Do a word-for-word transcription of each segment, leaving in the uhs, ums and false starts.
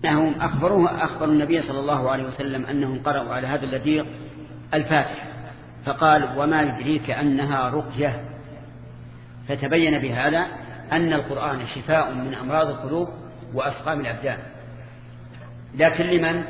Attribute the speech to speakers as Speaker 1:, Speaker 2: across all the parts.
Speaker 1: أنهم أخبروه أخبروا النبي صلى الله عليه وسلم أنهم قرأوا على هذا الذي الفاتحة، فقال وما يدريك أنها رقية. فتبين بهذا أن القرآن شفاء من أمراض القلوب وأسقام الأبدان، لكن لمن؟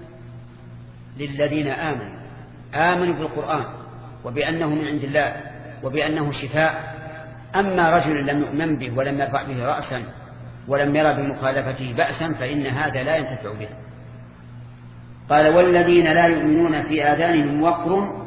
Speaker 1: للذين آمنوا آمنوا بالقرآن وبأنه من عند الله وبأنه شفاء. أما رجل لم يؤمن به ولم يرفع به رأسا ولم يرى بمخالفته بأسا فإن هذا لا ينتفع به. قال والذين لا يؤمنون في آذانهم وقر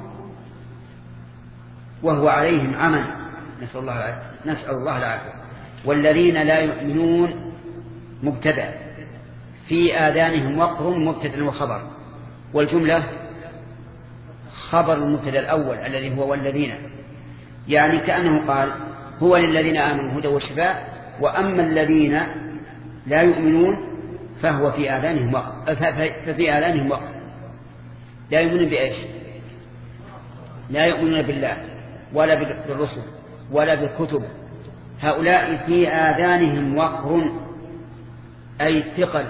Speaker 1: وهو عليهم عمى، نسأل الله العافية. نسأل الله العافية. والذين لا يؤمنون مبتدأ، في آذانهم وقر مبتدأ وخبر، والجملة خبر المبتدأ الأول الذي هو والذين، يعني كأنه قال هو للذين آمنوا هدى وشفاء، وأما الذين لا يؤمنون فهو في آذانهم وقر، ففي آذانهم وقر. لا يؤمنون بإيش؟ لا يؤمنون بالله ولا بالرسل ولا بالكتب، هؤلاء في آذانهم وقر أي ثقل،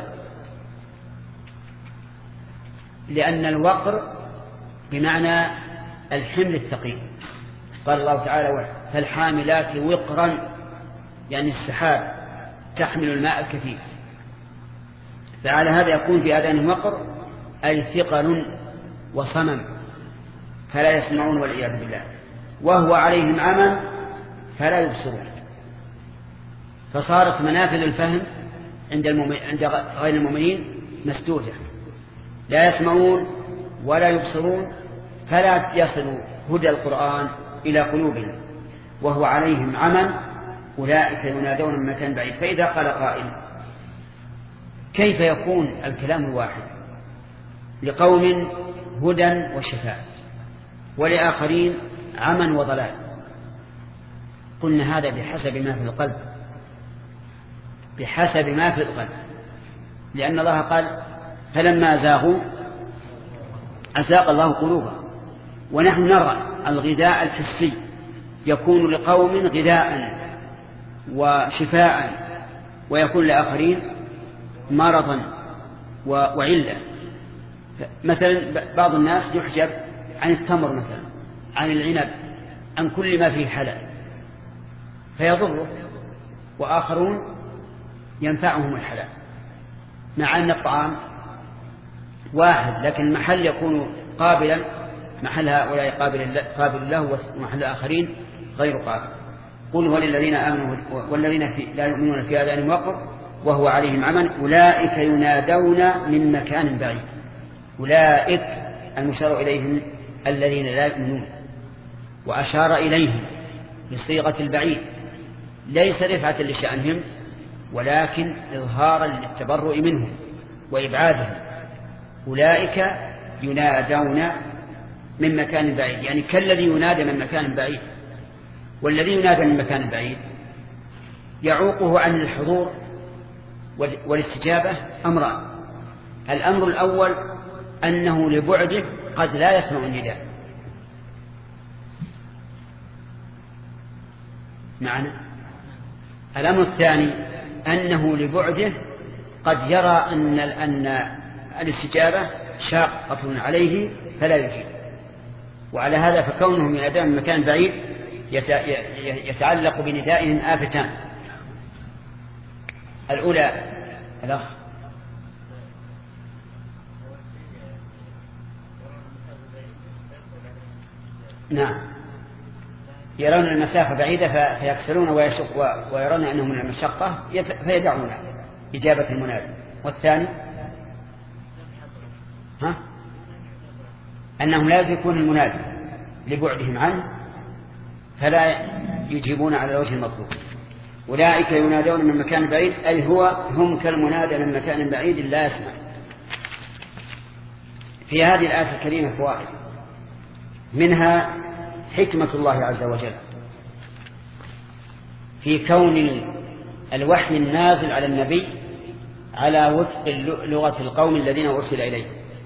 Speaker 1: لأن الوقر بمعنى الحمل الثقيل. قال الله تعالى فالحاملات وقرا، يعني السحاب تحمل الماء الكثير، فعلى هذا يكون في آذانهم وقر أي ثقل وصمم فلا يسمعون والعياذ بالله، وهو عليهم عمى فلا يبصرون. فصارت منافذ الفهم عند, عند غير المؤمنين مسدودة، لا يسمعون ولا يبصرون، فلا يصل هدى القرآن إلى قلوبهم، وهو عليهم عمى أولئك ينادون من مكان بعيد. فإذا قال قائل كيف يكون الكلام الواحد لقوم هدى وشفاء ولآخرين عمى وضلال؟ قلنا هذا بحسب ما في القلب، بحسب ما في القلب، لأن الله قال فلما زاغوا أزاغ الله قلوبهم. ونحن نرى الغذاء الحسي يكون لقوم غذاء وشفاء، ويكون لآخرين مرضا وعلة. مثلا بعض الناس يحجب عن التمر مثلا، عن العنب، عن كل ما فيه حلال فيضره، وآخرون ينفعهم الحلال، مع أن الطعام واحد لكن المحل يكون قابلا، محل هؤلاء قابل قابل له ومحل آخرين غير قابل. قل وللذين آمنوا والذين في لا يؤمنون في آذانهم وقر وهو عليهم عمى أولئك ينادون من مكان بعيد. أولئك المشار إليهم الذين لا يؤمنون، وأشار إليهم بصيغة البعيد ليس رفعة لشأنهم ولكن إظهارا للتبرؤ منهم وإبعادهم. أولئك ينادون من مكان بعيد، يعني كالذي ينادى من مكان بعيد. والذي ينادى من مكان بعيد يعوقه عن الحضور والاستجابة أمران. الأمر الأول أنه لبعده قد لا يسمع النداء معنا. الأمر الثاني أنه لبعده قد يرى أن أن الاستجابة شاقة عليه فلا يجيب. وعلى هذا فكونهم ينادون من مكان بعيد يتعلق بندائهم آفتان. الأولى الأخ نعم يرون المسافة بعيدة فيكسرون ويشق ويرون أنه من المشقة فيدعون إجابة المنادي. والثاني ها أنهم لا يدركون المنادي لبعدهم عنه فلا يجيبون على الوجه المطلوب. أولئك ينادون من مكان بعيد أي هو هم كالمنادى من مكان بعيد لا يسمع. في هذه الآية الكريمة فوائد، منها حكمة الله عز وجل في كون الوحي النازل على النبي على وفق لغة القوم الذين أرسل إليه.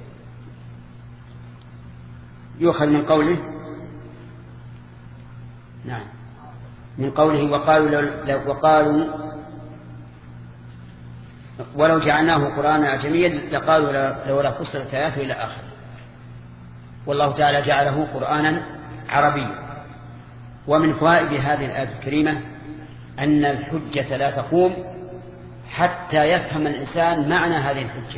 Speaker 1: يؤخذ من قوله نعم من قوله وقالوا, لو وقالوا ولو جعلناه قرآنا أعجميا لقالوا لولا فصلت آياته إلى آخر. والله تعالى جعله قرآنا عربيا. ومن فوائد هذه الآية الكريمة أن الحجة لا تقوم حتى يفهم الإنسان معنى هذه الحجة،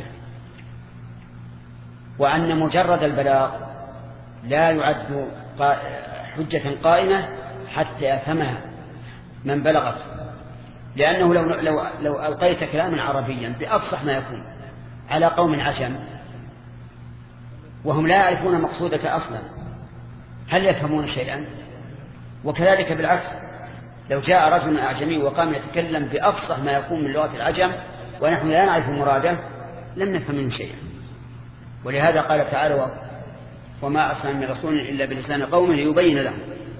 Speaker 1: وأن مجرد البلاغ لا يعد حجة قائمة حتى يفهمها من بلغت، لأنه لو, لو, لو ألقيت كلاما عربيا بأفصح ما يكون على قوم عجم وهم لا يعرفون مقصودك أصلا، هل يفهمون شيئا؟ وكذلك بالعكس، لو جاء رجل أعجمي وقام يتكلم بأفصح ما يكون من لغة العجم ونحن لا نعرف مراده لم نفهم منه شيئا. ولهذا قال تعالى: وما أرسلنا من رسول إلا بلسان قومه ليبين لهم.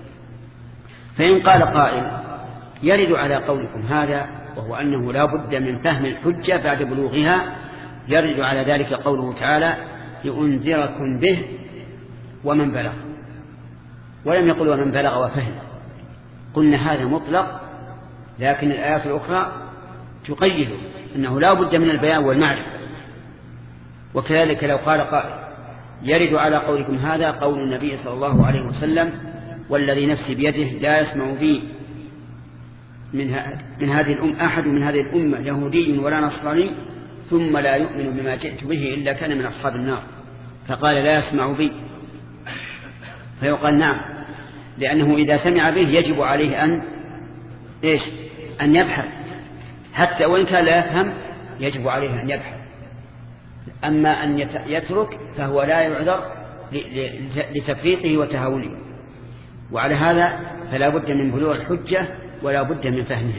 Speaker 1: فإن قال قائل يرد على قولكم هذا وهو أنه لا بد من فهم الحجة بعد بلوغها، يرد على ذلك قوله تعالى: لأنذركم به ومن بلغ، ولم يقل ومن بلغ وفهم. قلنا هذا مطلق، لكن الآيات الأخرى تقيد أنه لا بد من البيان والمعرفة. وكذلك لو قال قائل يرد على قولكم هذا قول النبي صلى الله عليه وسلم: والذي نفسي بيده لا يسمع بي من, من هذه الأمة أحد من هذه الأمة يهودي ولا نصراني ثم لا يؤمن بما جئت به إلا كان من أصحاب النار. فقال لا يسمع بي، فيقال نعم، لأنه إذا سمع به يجب عليه أن إيش أن يبحث، حتى وإن كان لا يفهم يجب عليه أن يبحث. أما أن يترك فهو لا يعذر لتفريطه وتهاونه. وعلى هذا فلا بد من بلوغ الحجة ولا بد من فهمها.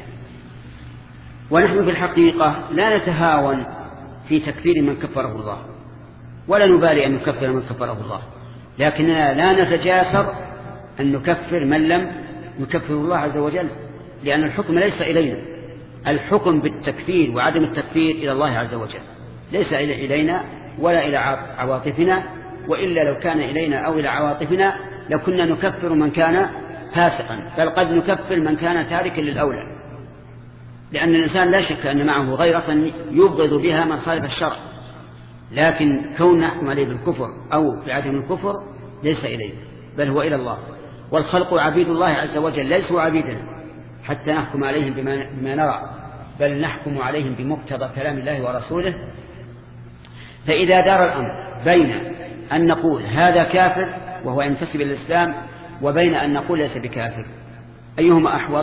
Speaker 1: ونحن في الحقيقة لا نتهاون في تكفير من كفره الله، ولا نبالي أن نكفر من كفره الله، لكننا لا نتجاسر أن نكفر من لم يكفر الله عز وجل، لأن الحكم ليس إلينا، الحكم بالتكفير وعدم التكفير إلى الله عز وجل، ليس إلينا ولا إلى عواطفنا، وإلا لو كان إلينا أو إلى عواطفنا لكنا نكفر من كان فاسقا، بل قد نكفر من كان تاركا للأولى، لأن الإنسان لا شك أن معه غيرة يبغض بها من خالف الشرع، لكن كون نحكم عليه بالكفر أو بعدم الكفر ليس إلينا بل هو إلى الله. والخلق عبيد الله عز وجل ليسوا عبيدنا حتى نحكم عليهم بما, بما نرى، بل نحكم عليهم بمقتضى كلام الله ورسوله. فإذا دار الأمر بين أن نقول هذا كافر وهو ينتسب إلى الإسلام وبين أن نقول ليس بكافر، أيهما أحوط؟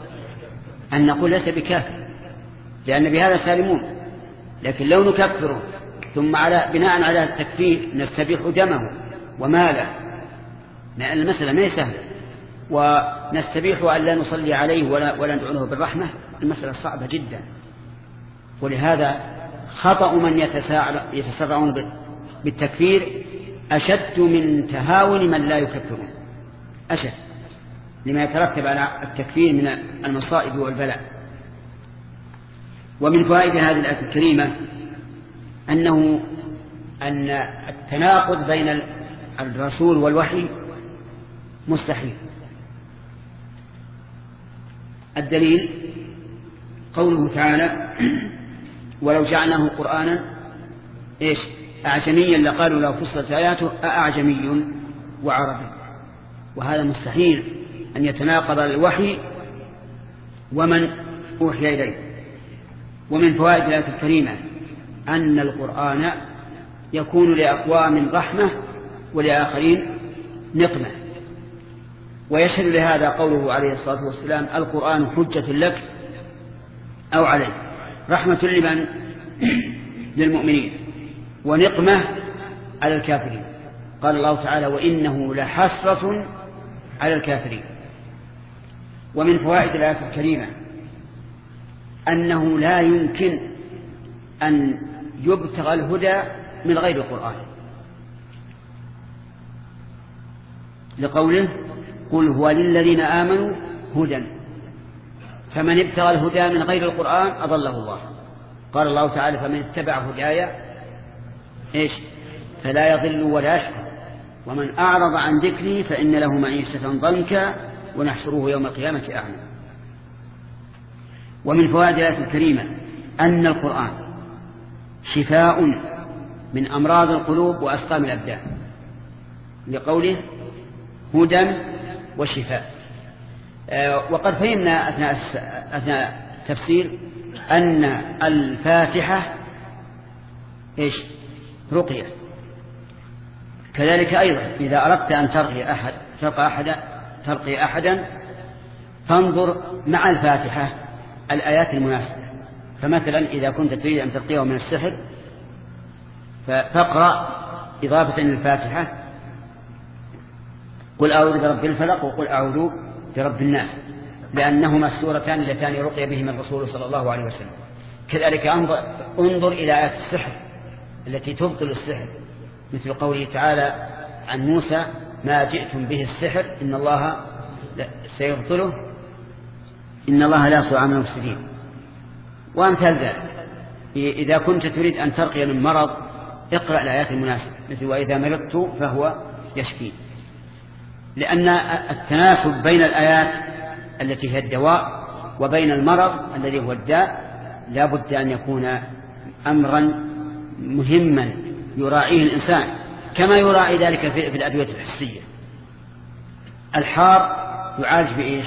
Speaker 1: أن نقول ليس بكافر، لأن بهذا سالمون. لكن لو نكفره ثم على بناء على التكفير نستبيح دمه وماله، لأن المسألة ما هي سهلة، ونستبيح أن لا نصلي عليه ولا, ولا ندعوه بالرحمة، المسألة صعبة جدا. ولهذا خطأ من يتسرعون بالتكفير أشد من تهاون من لا يكفرون، أشد لما يترتب على التكفير من المصائب والبلاء. ومن فوائد هذه الآية الكريمة أنه أن التناقض بين الرسول والوحي مستحيل. الدليل قوله تعالى: ولو جعلناه قرآنا إيش أعجميا لقالوا لو فصلت آياته أأعجمي وعربي. وهذا مستحيل أن يتناقض الوحي ومن أوحي إليه. ومن فوائد الآية الكريمة أن القرآن يكون لأقوام رحمة ولآخرين نقمة. ويشهد لهذا قوله عليه الصلاة والسلام: القرآن حجة لك أو عليك، رحمة لمن؟ للمؤمنين، ونقمة على الكافرين. قال الله تعالى: وإنه لحسرة على الكافرين. ومن فوائد الآية الكريمة أنه لا يمكن أن يبتغى الهدى من غير القرآن، لقوله: قل هو للذين آمنوا هدى، فمن ابتغى الهدى من غير القرآن أضله الله. قال الله تعالى: فمن اتبع هدايا إيش فلا يضل ولا يشقى، ومن أعرض عن ذكري فإن له معيشة ضنكا ونحشره يوم القيامة أعمى. ومن فوائد الآية الكريمة أن القرآن شفاء من أمراض القلوب وأسقام الأبدان، لقوله هدى وشفاء. وقد فهمنا أثناء أثناء التفسير أن الفاتحة إيش؟ رقية. كذلك أيضا إذا أردت أن ترقي أحد ترقي أحدا ترقي أحدا فانظر مع الفاتحة الآيات المناسبة. فمثلا إذا كنت تريد أن ترقيه من السحر فاقرأ إضافة للفاتحة قل أعوذ برب الفلق وقل أعوذ برب الناس، لأنهما السورتان اللتان رقي بهما الرسول صلى الله عليه وسلم. كذلك انظر, انظر إلى آيات السحر التي تبطل السحر، مثل قوله تعالى عن موسى ما جئتم به السحر إن الله سيبطله إن الله لا يصلح عمل المفسدين، وأمثال ذلك. إذا كنت تريد أن ترقي من مرض اقرأ الآيات المناسبة، مثل وإذا مرضت فهو يشفي، لأن التناسب بين الآيات التي هي الدواء وبين المرض الذي هو الداء لا بد أن يكون أمرا مهما يراعيه الإنسان، كما يراعي ذلك في الأدوية الحسية. الحار يعالج بإيش؟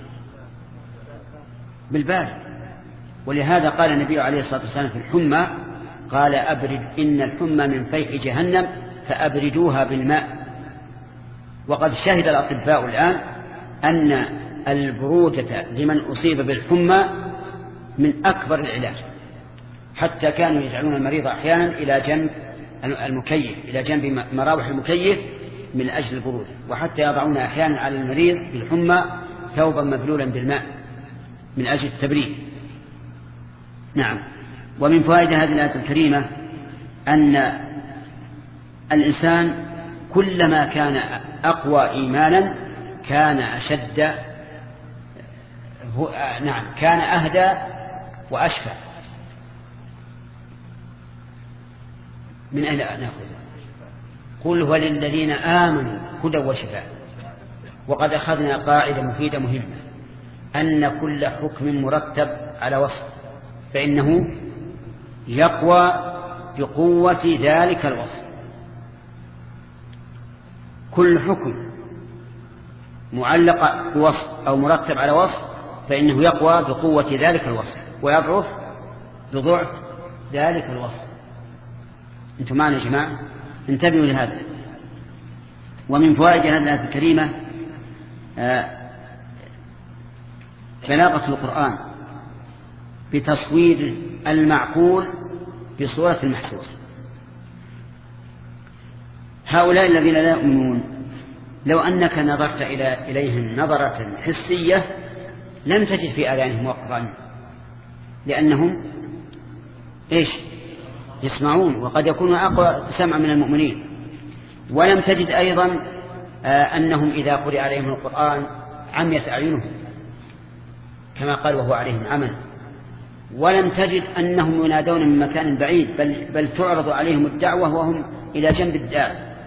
Speaker 1: بالبارد. ولهذا قال النبي عليه الصلاة والسلام في الحمى قال أبرد إن الحمى من فيح جهنم فأبردوها بالماء. وقد شهد الأطباء الآن أن البرودة لمن أصيب بالحمى من أكبر العلاج، حتى كانوا يجعلون المريض أحيانا إلى جنب المكيف إلى جنب مراوح المكيف من أجل البرودة، وحتى يضعون أحيانا على المريض بالحمى ثوبا مبلولا بالماء من أجل التبريد. نعم. ومن فوائد هذه الآية الكريمة أن الإنسان كلما كان أقوى إيمانا كان أشد نعم كان أهدى وأشفى. من أين نأخذ؟ قل هو للذين آمنوا هدى وشفاء. وقد أخذنا قاعدة مفيدة مهمة أن كل حكم مرتب على وصف فإنه يقوى بقوة ذلك الوصف. كل حكم معلق بوصف أو مرتب على وصف فإنه يقوى بقوة ذلك الوصف ويضعف بضعف ذلك الوصف. أنتم معنا يا جماعة؟ انتبهوا لهذا. ومن فوائد هذه الآية الكريمة بلاغة القرآن بتصوير المعقول بصورة المحسوس. هؤلاء الذين لا يؤمنون لو أنك نظرت إلى إليهم نظرة حسية لم تجد في آذانهم وقرا، لأنهم إيش يسمعون وقد يكونوا أقوى سمعا من المؤمنين. ولم تجد أيضا آه أنهم إذا قرئ عليهم القرآن عميت أعينهم كما قال وهو عليهم عمى. ولم تجد أنهم ينادون من مكان بعيد بل, بل تعرض عليهم الدعوة وهم إلى جنب الدار.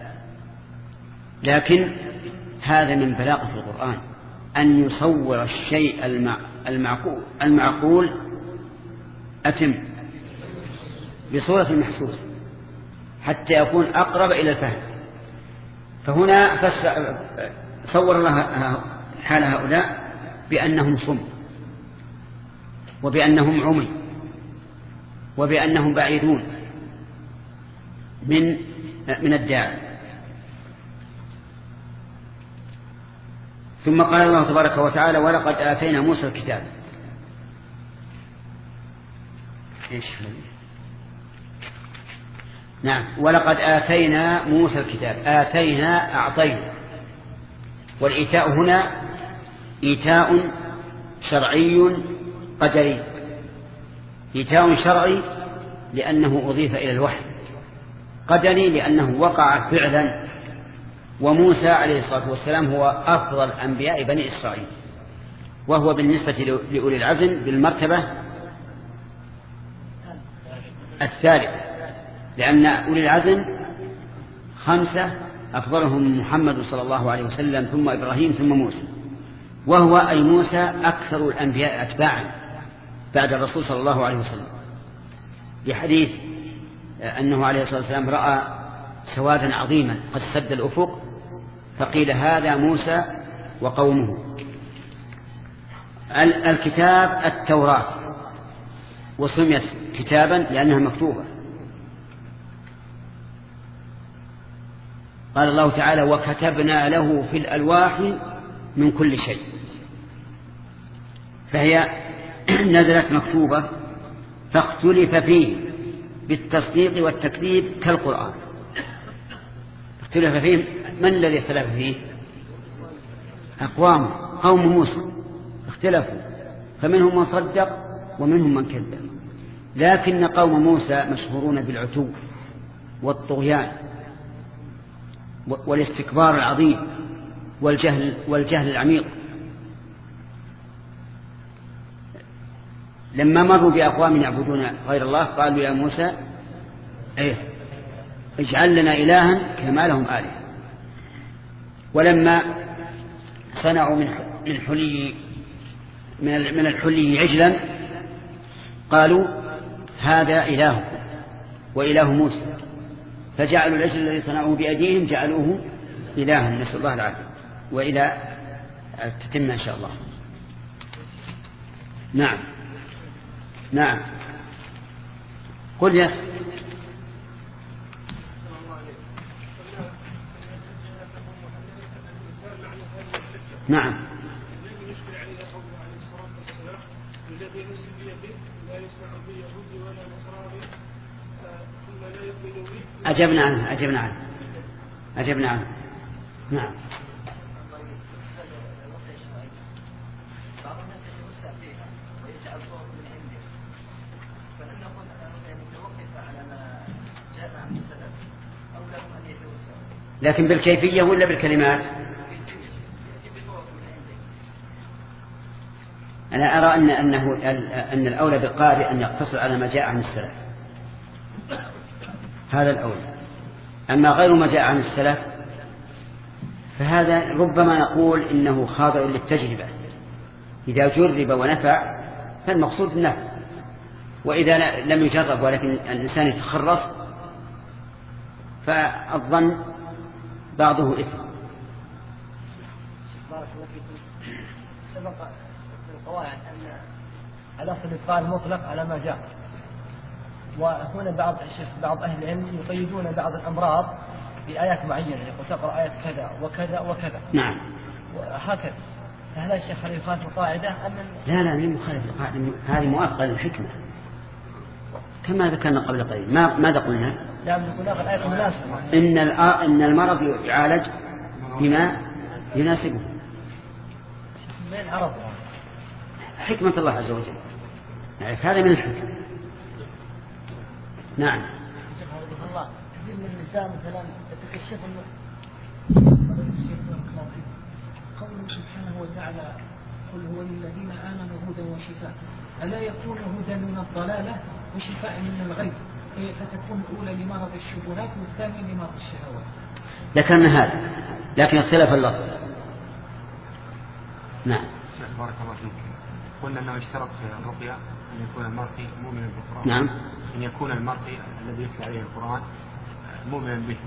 Speaker 1: لكن هذا من بلاغة القرآن أن يصور الشيء المعقول, المعقول أتم بصورة المحسوس حتى يكون أقرب إلى الفهم. فهنا صور الله حال هؤلاء بأنهم صم وبأنهم عمي وبأنهم بعيدون من من الدار. ثم قال الله تبارك وتعالى ولقد آتينا موسى الكتاب. إيش نعم ولقد آتينا موسى الكتاب. آتينا أعطينا، والإيتاء هنا إيتاء شرعي قدري. إيتاء شرعي لأنه أضيف إلى الوحي، قدري لأنه وقع فعلا. وموسى عليه الصلاة والسلام هو أفضل أنبياء بني إسرائيل، وهو بالنسبة لأولي العزم بالمرتبة الثالثة، لأن أولي العزم خمسة أفضلهم محمد صلى الله عليه وسلم ثم إبراهيم ثم موسى، وهو أي موسى أكثر الأنبياء أتباعا بعد الرسول صلى الله عليه وسلم، بحديث أنه عليه الصلاة والسلام رأى سوادا عظيما قد سد الأفق فقيل هذا موسى وقومه. الكتاب التوراة، وسميت كتابا لأنها مكتوبة. قال الله تعالى وكتبنا له في الألواح من كل شيء، فهي نزلت مكتوبة فاختلف فيه بالتصديق والتكذيب كالقرآن. اختلف فيه، من الذي اختلف فيه؟ أقوام قوم موسى اختلفوا، فمنهم من صدق ومنهم من كذب. لكن قوم موسى مشهورون بالعتو والطغيان والاستكبار العظيم والجهل, والجهل العميق. لما مروا بأقوام يعبدون غير الله قالوا يا موسى ايه اجعل لنا إلها كما لهم آلهة. ولما صنعوا من حلي من الحلي عجلا قالوا هذا إلهكم وإله موسى، فجعلوا العجل الذي صنعوه بأيديهم جعلوه إلها، نسأل الله العافية. وإلى تتم إن شاء الله. نعم نعم قل يا أخي. نعم أجبنا عنه أجبنا عنه أجبنا عنه نعم. لكن بالكيفية ولا بالكلمات؟ أنا أرى أن أنه أن الأولى بالقارئ أن يقتصر على ما جاء عن السلف، هذا الأولى. أما غير ما جاء عن السلف فهذا ربما نقول إنه خاضع للتجربة، إذا جرب ونفع فالمقصود النفع، وإذا لم يجرب ولكن الإنسان يتخرص فالظن بعضه إثم.
Speaker 2: سبق في القواعد أن الأصل الإبقاء المطلق على ما جاء، وهنا بعض بعض أهل العلم يقيدون بعض الأمراض بآيات معينة، يقول تقرأ آية كذا وكذا وكذا.
Speaker 1: نعم
Speaker 2: وهكذا. فهل الشيخ هل يخالف القاعدة أم
Speaker 1: لا لا لم يخالف القاعدة، هذه موافقة للحكمة كما ذكرنا قبل قليل. ما ماذا قلنا؟
Speaker 2: لا هناك الآية مناسبة
Speaker 1: إن إن المرض يعالج بما يناسبه.
Speaker 2: من العرض
Speaker 1: حكمة الله عز وجل، نعرف هذا من الحكمة. نعم.
Speaker 2: الله كثير من النساء مثلا يتكشف قوله سبحانه وتعالى قل هو للذين آمنوا هدى وشفاء، ألا يكون هدى من الضلالة وشفاء من الغي، فتكون الأولى لمرض الشبهات والثانية لمرض الشهوات.
Speaker 1: ذكرنا هذا لكن اختلف اللفظ. نعم.
Speaker 3: بارك الله فيك. قلنا أنه يشترط في الرقية أن يكون المرقي مؤمنا بالقرآن.
Speaker 1: نعم.
Speaker 3: أن يكون المرقي الذي يتلى عليه القرآن مؤمنا به.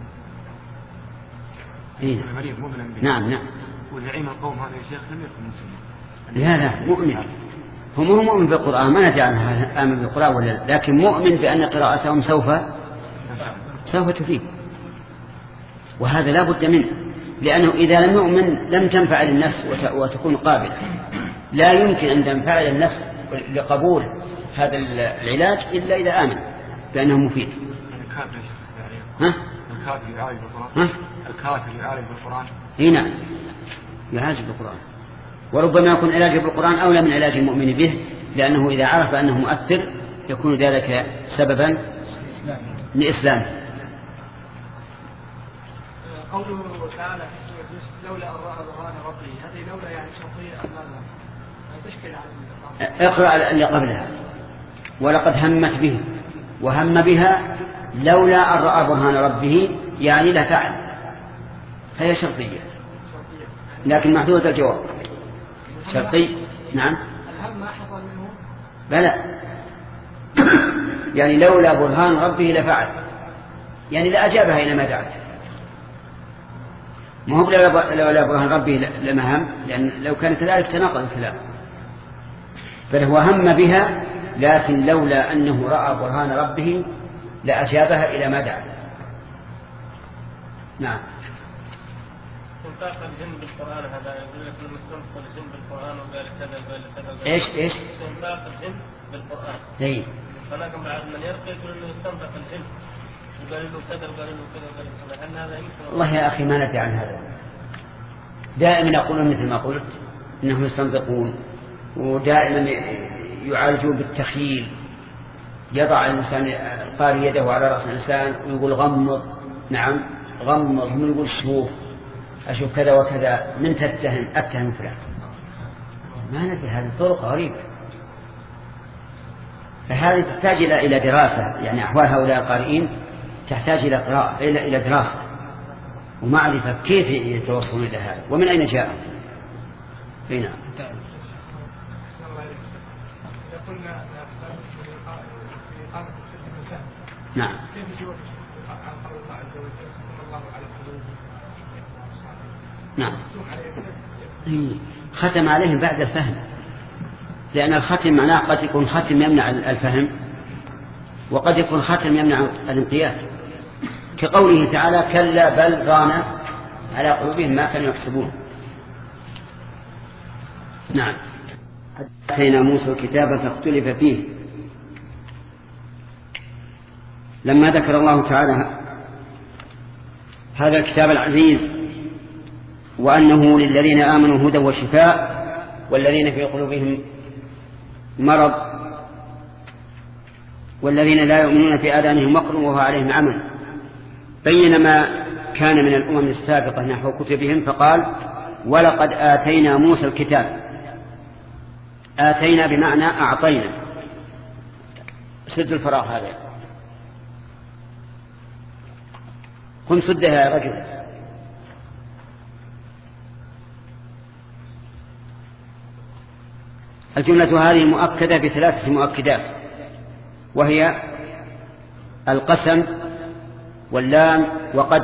Speaker 1: إيه؟
Speaker 3: المريض مؤمنا به.
Speaker 1: نعم نعم.
Speaker 3: وزعيم القوم هذا يا شيخ لم يكن مسلما.
Speaker 1: لا لا مؤمن، هم هو مؤمن بالقرآن، ما ندري عنه آمن بالقرآن ولا لا، لكن مؤمن بأن قراءتهم سوف سوف تفيد، وهذا لا بد منه، لأنه إذا لم يؤمن لم تنفع للنفس وتكون قابلة. لا يمكن أن تنفع للنفس لقبول هذا العلاج إلا إذا آمن بأنه مفيد. ها؟
Speaker 3: الكافر يعالج بالقرآن. ها؟ الكافر يعالج بالقرآن.
Speaker 1: هنا يعالج بالقرآن، وربما يكون علاجه بالقرآن أولى من علاج المؤمن به، لأنه إذا عرف أنه مؤثر يكون ذلك سببا لإسلامه.
Speaker 2: قوله تعالى لولا أن رأى برهان ربه، هذه لولا يعني شرطية أم ماذا؟ تشكل على
Speaker 1: اقرأ اللي قبلها ولقد همت به وهم بها لولا أن رأى برهان ربه، يعني لا فعل، هي شرطية لكن محدودة الجواب. شرطي. نعم.
Speaker 2: الهم ما حصل منه.
Speaker 1: بلى يعني لولا برهان ربه لفعل، يعني لأجابها إلى ما دعت. ما هو لولا برهان ربه لما هم، لأن لو كان كذلك تناقض الكلام، بل هو هم بها، لكن لولا أنه رأى برهان ربه لأجابها إلى ما دعت. نعم.
Speaker 4: استنطاق الجن بالقرآن هذا يقول لك لما استنطق الجن بالقرآن وقال كذا وقال كذا وقال
Speaker 1: ايش ايش؟
Speaker 4: استنطاق الجن بالقرآن.
Speaker 1: اي.
Speaker 4: هناك بعد من يرقي يقول انه يستنطق الجن وقال له كذا وقال له كذا وقال له كذا، هل هذا يمكن؟
Speaker 1: والله يا أخي ما ندري عن هذا. دائما يقولون مثل ما قلت إنهم يستنطقون، ودائما يعالجون بالتخيل. يضع الإنسان القارئ يده على رأس الإنسان ويقول غمض، نعم غمض، هم يقول شوف أشوف كذا وكذا، من تتهم أتهم فلان. ما ندري، هذه طرق غريبة. فهذه تحتاج إلى دراسة، يعني أحوال هؤلاء القارئين تحتاج إلى قراءة، إلى إلى دراسة ومعرفة كيف يتوصلون إلى هذا ومن أين جاء. هنا نعم. نعم. ختم عليهم بعد الفهم، لأن الختم معناه قد يكون ختم يمنع الفهم، وقد يكون ختم يمنع الانقياد، كقوله تعالى كلا بل ران على قلوبهم ما كانوا يكسبون. نعم. آتينا موسى الكتاب فاختلف فيه. لما ذكر الله تعالى هذا الكتاب العزيز وأنه للذين آمنوا هدى وشفاء والذين في قلوبهم مرض والذين لا يؤمنون في آذانهم وقر وهو عليهم عمى، بين ما كان من الأمم السابقة نحو كتبهم، فقال ولقد آتينا موسى الكتاب. آتينا بمعنى أعطينا. سد الفراغ هذا، قم سدها يا رجل. الجملة هذه مؤكدة بثلاثة مؤكدات، وهي القسم واللام وقد،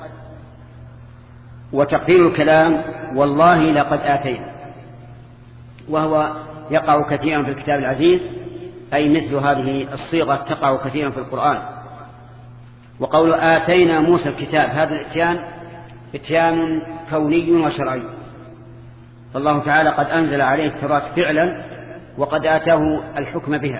Speaker 1: وتقدير الكلام والله لقد آتينا، وهو يقع كثيرا في الكتاب العزيز، أي مثل هذه الصيغة تقع كثيرا في القرآن. وقول آتينا موسى الكتاب هذا الاتيان اتيان كوني وشرعي، فالله تعالى قد أنزل عليه التوراة فعلا وقد آتاه الحكم بها.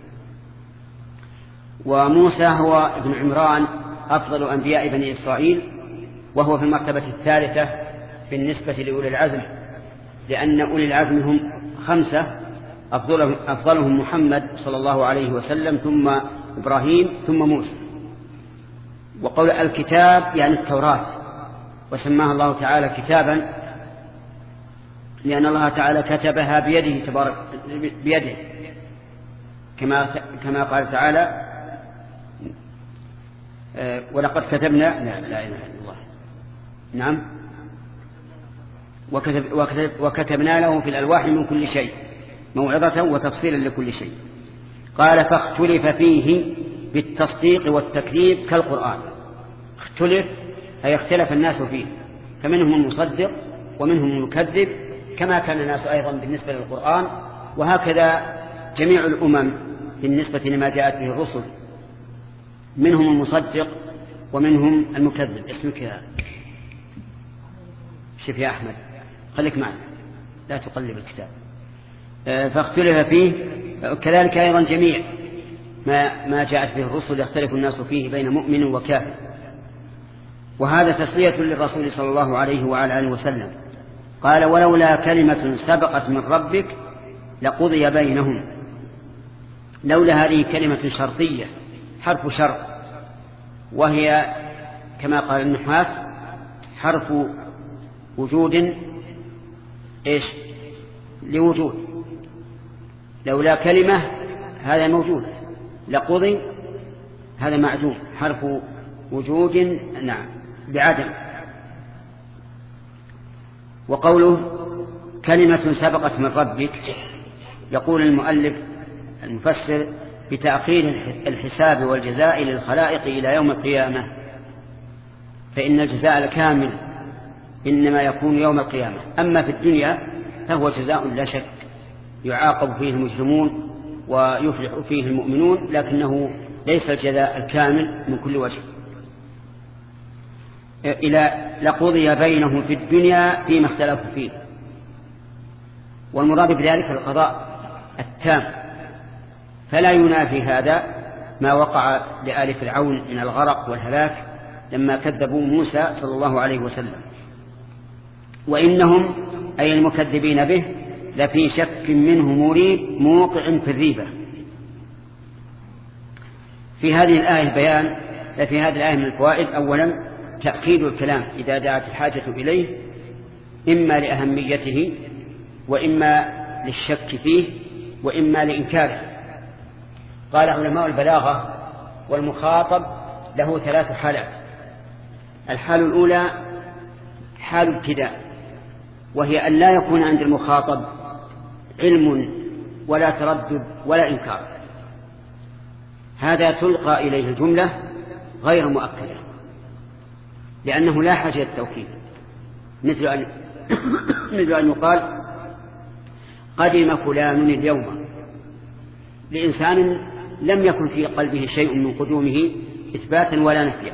Speaker 1: وموسى هو ابن عمران أفضل أنبياء بني إسرائيل، وهو في المرتبة الثالثة بالنسبة لأولي العزم، لأن أولي العزم هم خمسة، أفضلهم, أفضلهم محمد صلى الله عليه وسلم، ثم إبراهيم، ثم موسى. وقول الكتاب يعني التوراة، وسماها الله تعالى كتابا لأن الله تعالى كتبها بيده تبارك بيده، كما كما قال تعالى ولقد كتبنا لا, لا إله إلا الله نعم وكتب وكتب وكتبنا له في الألواح من كل شيء موعظة وتفصيلا لكل شيء. قال فاختلف فيه بالتصديق والتكذيب كالقرآن. اختلف أي اختلف الناس فيه، فمنهم المصدق ومنهم المكذب، كما كان الناس أيضا بالنسبة للقرآن، وهكذا جميع الأمم بالنسبة لما جاءت به الرسل، منهم المصدق ومنهم المكذب. اسمك يا شوف يا أحمد، خليك معي لا تقلب الكتاب. فاختلف فيه كذلك أيضا جميع ما, ما جاءت به الرسل يختلف الناس فيه بين مؤمن وكافر. وهذا تسلية للرسول صلى الله عليه وعلى آله وسلم. قال ولولا كلمة سبقت من ربك لقضي بينهم. لولا هذه كلمة شرطية حرف شرط، وهي كما قال النحاة حرف وجود إيش لوجود. لولا كلمة هذا موجود، لقضي هذا معدوم، حرف وجود نعم بعدم. وقوله كلمة سبقت من ربك، يقول المؤلف المفسر بتأخير الحساب والجزاء للخلائق إلى يوم القيامة، فإن الجزاء الكامل إنما يكون يوم القيامة. أما في الدنيا فهو جزاء لا شك يعاقب فيه المجرمون ويفلح فيه المؤمنون، لكنه ليس الجزاء الكامل من كل وجه. إلى لقضي بينهم في الدنيا فيما اختلفوا فيه، والمراد بذلك القضاء التام، فلا ينافي هذا ما وقع لآل فرعون من الغرق والهلاك لما كذبوا موسى صلى الله عليه وسلم. وإنهم أي المكذبين به لفي شك منه مريب موقع في الريبة. في هذه الآية بيان في هذه الآية من الفوائد: أولا تأكيد الكلام إذا دعت الحاجة إليه، إما لأهميته وإما للشك فيه وإما لإنكاره. قال علماء البلاغة: والمخاطب له ثلاث حالات. الحال الأولى حال ابتداء، وهي أن لا يكون عند المخاطب علم ولا تردد ولا إنكار، هذا تلقى إليه الجملة غير مؤكدة لأنه لا حاجة للتوكيد، مثل أن مثل أن يقال قدم فلان اليوم لإنسان لم يكن في قلبه شيء من قدومه إثباتا ولا نفيا،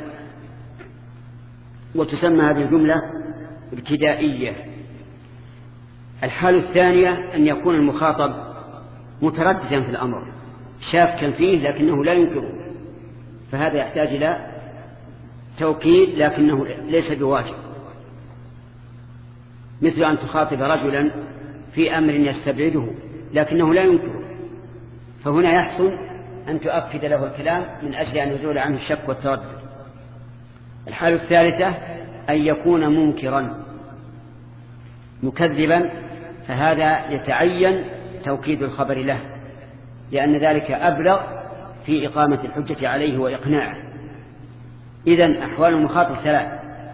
Speaker 1: وتسمى هذه الجملة ابتدائية. الحالة الثانية أن يكون المخاطب مترددا في الأمر، شاكا فيه لكنه لا ينكره، فهذا يحتاج إلى توكيد لكنه ليس بواجب، مثل أن تخاطب رجلا في أمر يستبعده لكنه لا ينكره، فهنا يحسن أن تؤكد له الكلام من أجل أن يزول عنه الشك والتردد. الحالة الثالثة أن يكون منكرا مكذبا، فهذا يتعين توكيد الخبر له، لأن ذلك أبلغ في إقامة الحجة عليه وإقناعه. إذن أحوال المخاطب ثلاث: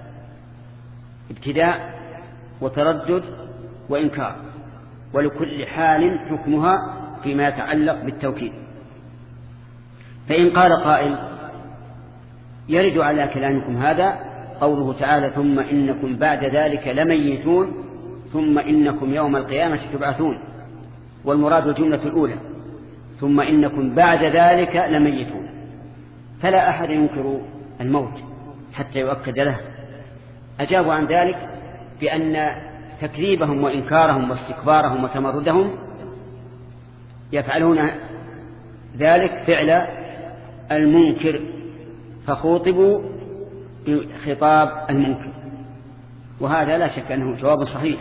Speaker 1: ابتداء وتردد وإنكار، ولكل حال حكمها فيما يتعلق بالتوكيد. فإن قال قائل: يرد على كلامكم هذا قوله تعالى: ثم إنكم بعد ذلك لميتون ثم إنكم يوم القيامة تبعثون، والمراد الجملة الأولى ثم إنكم بعد ذلك لميتون، فلا أحد ينكر الموت حتى يؤكد له. أجابوا عن ذلك بأن تكذيبهم وإنكارهم واستكبارهم وتمردهم يفعلون ذلك فعل المنكر، فخوطبوا بخطاب المنكر، وهذا لا شك أنه جواب صحيح.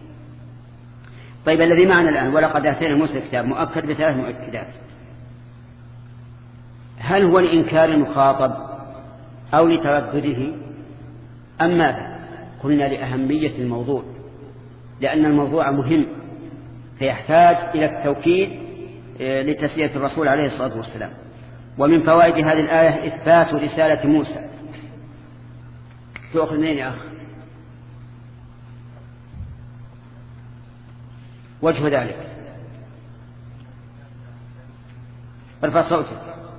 Speaker 1: طيب، الذي معنا الآن ولقد آتينا موسى الكتاب مؤكد بثلاث مؤكدات، هل هو لإنكار المخاطب أو لتردده أم ماذا؟ قلنا لأهمية الموضوع، لأن الموضوع مهم فيحتاج إلى التوكيد لتسلية الرسول عليه الصلاة والسلام. ومن فوائد هذه الآية إثبات رسالة موسى. تأخذ منين يا أخ؟ وجه ذلك ارفع صوتك.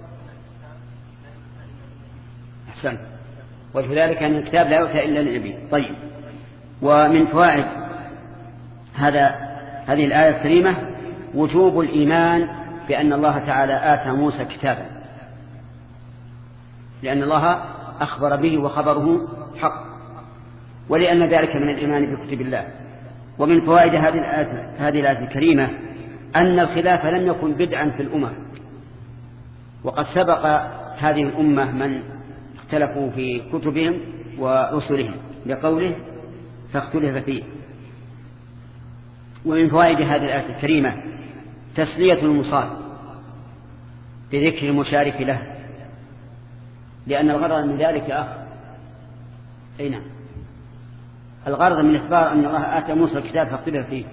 Speaker 1: أحسن. وجه ذلك أن الكتاب لا يؤتى إلا للنبي. طيب، ومن فوائد هذا هذه الآية الكريمة وجوب الإيمان بأن الله تعالى آتى موسى كتابا، لأن الله أخبر به وخبره حق، ولأن ذلك من الإيمان بكتب الله. ومن فوائد هذه الآية هذه الآية الكريمة أن الخلاف لم يكن بدعا في الأمم، وقد سبق هذه الأمة من اختلفوا في كتبهم ورسلهم لقوله فاختلف فيه. ومن فوائد هذه الآية الكريمة تسلية المصاب بذكر المشارك له، لأن الغرض من ذلك أخ أي نعم الغرض من إخبار أن الله آتى موسى الكتاب فاختلف فيه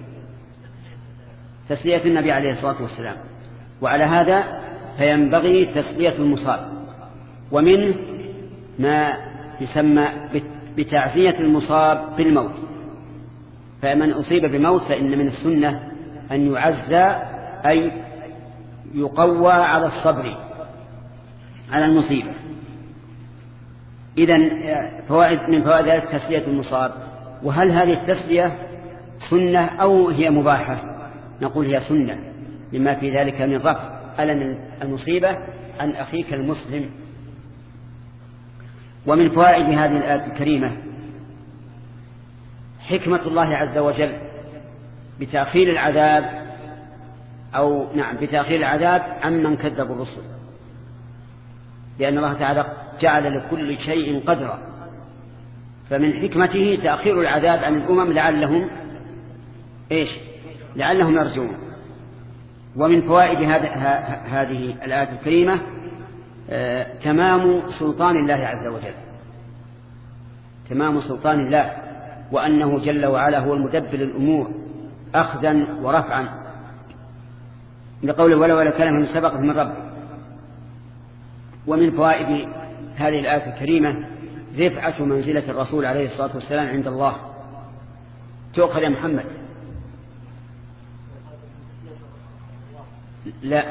Speaker 1: تسلية النبي عليه الصلاة والسلام، وعلى هذا فينبغي تسلية المصاب. ومن ما يسمى بتعزية المصاب بالموت، فمن أصيب بموت فإن من السنة أن يعزى أي يقوى على الصبر على المصيبة. إذن فوائد من فوائد التسلية المصاب. وهل هذه التسلية سنة أو هي مباحة؟ نقول هي سنة، لما في ذلك من رفع ألم المصيبة عن أخيك المسلم. ومن فوائد هذه الآية الكريمة حكمة الله عز وجل بتأخير العذاب أو نعم بتأخير العذاب عمن كذب الرسل، لأن الله تعالى جعل لكل شيء قدرا، فمن حكمته تأخير العذاب عن الأمم لعلهم إيش لعلهم يرجعون. ومن فوائد هذه الآية الكريمة آه تمام سلطان الله عز وجل، تمام سلطان الله، وأنه جل وعلا هو المدبر الأمور أخذا ورفعا، لقوله ولا ولا كلمة سبقت من رب. ومن فوائد هذه الآية الكريمة رفعة منزلة الرسول عليه الصلاة والسلام عند الله. تؤخذ يا محمد؟ لا،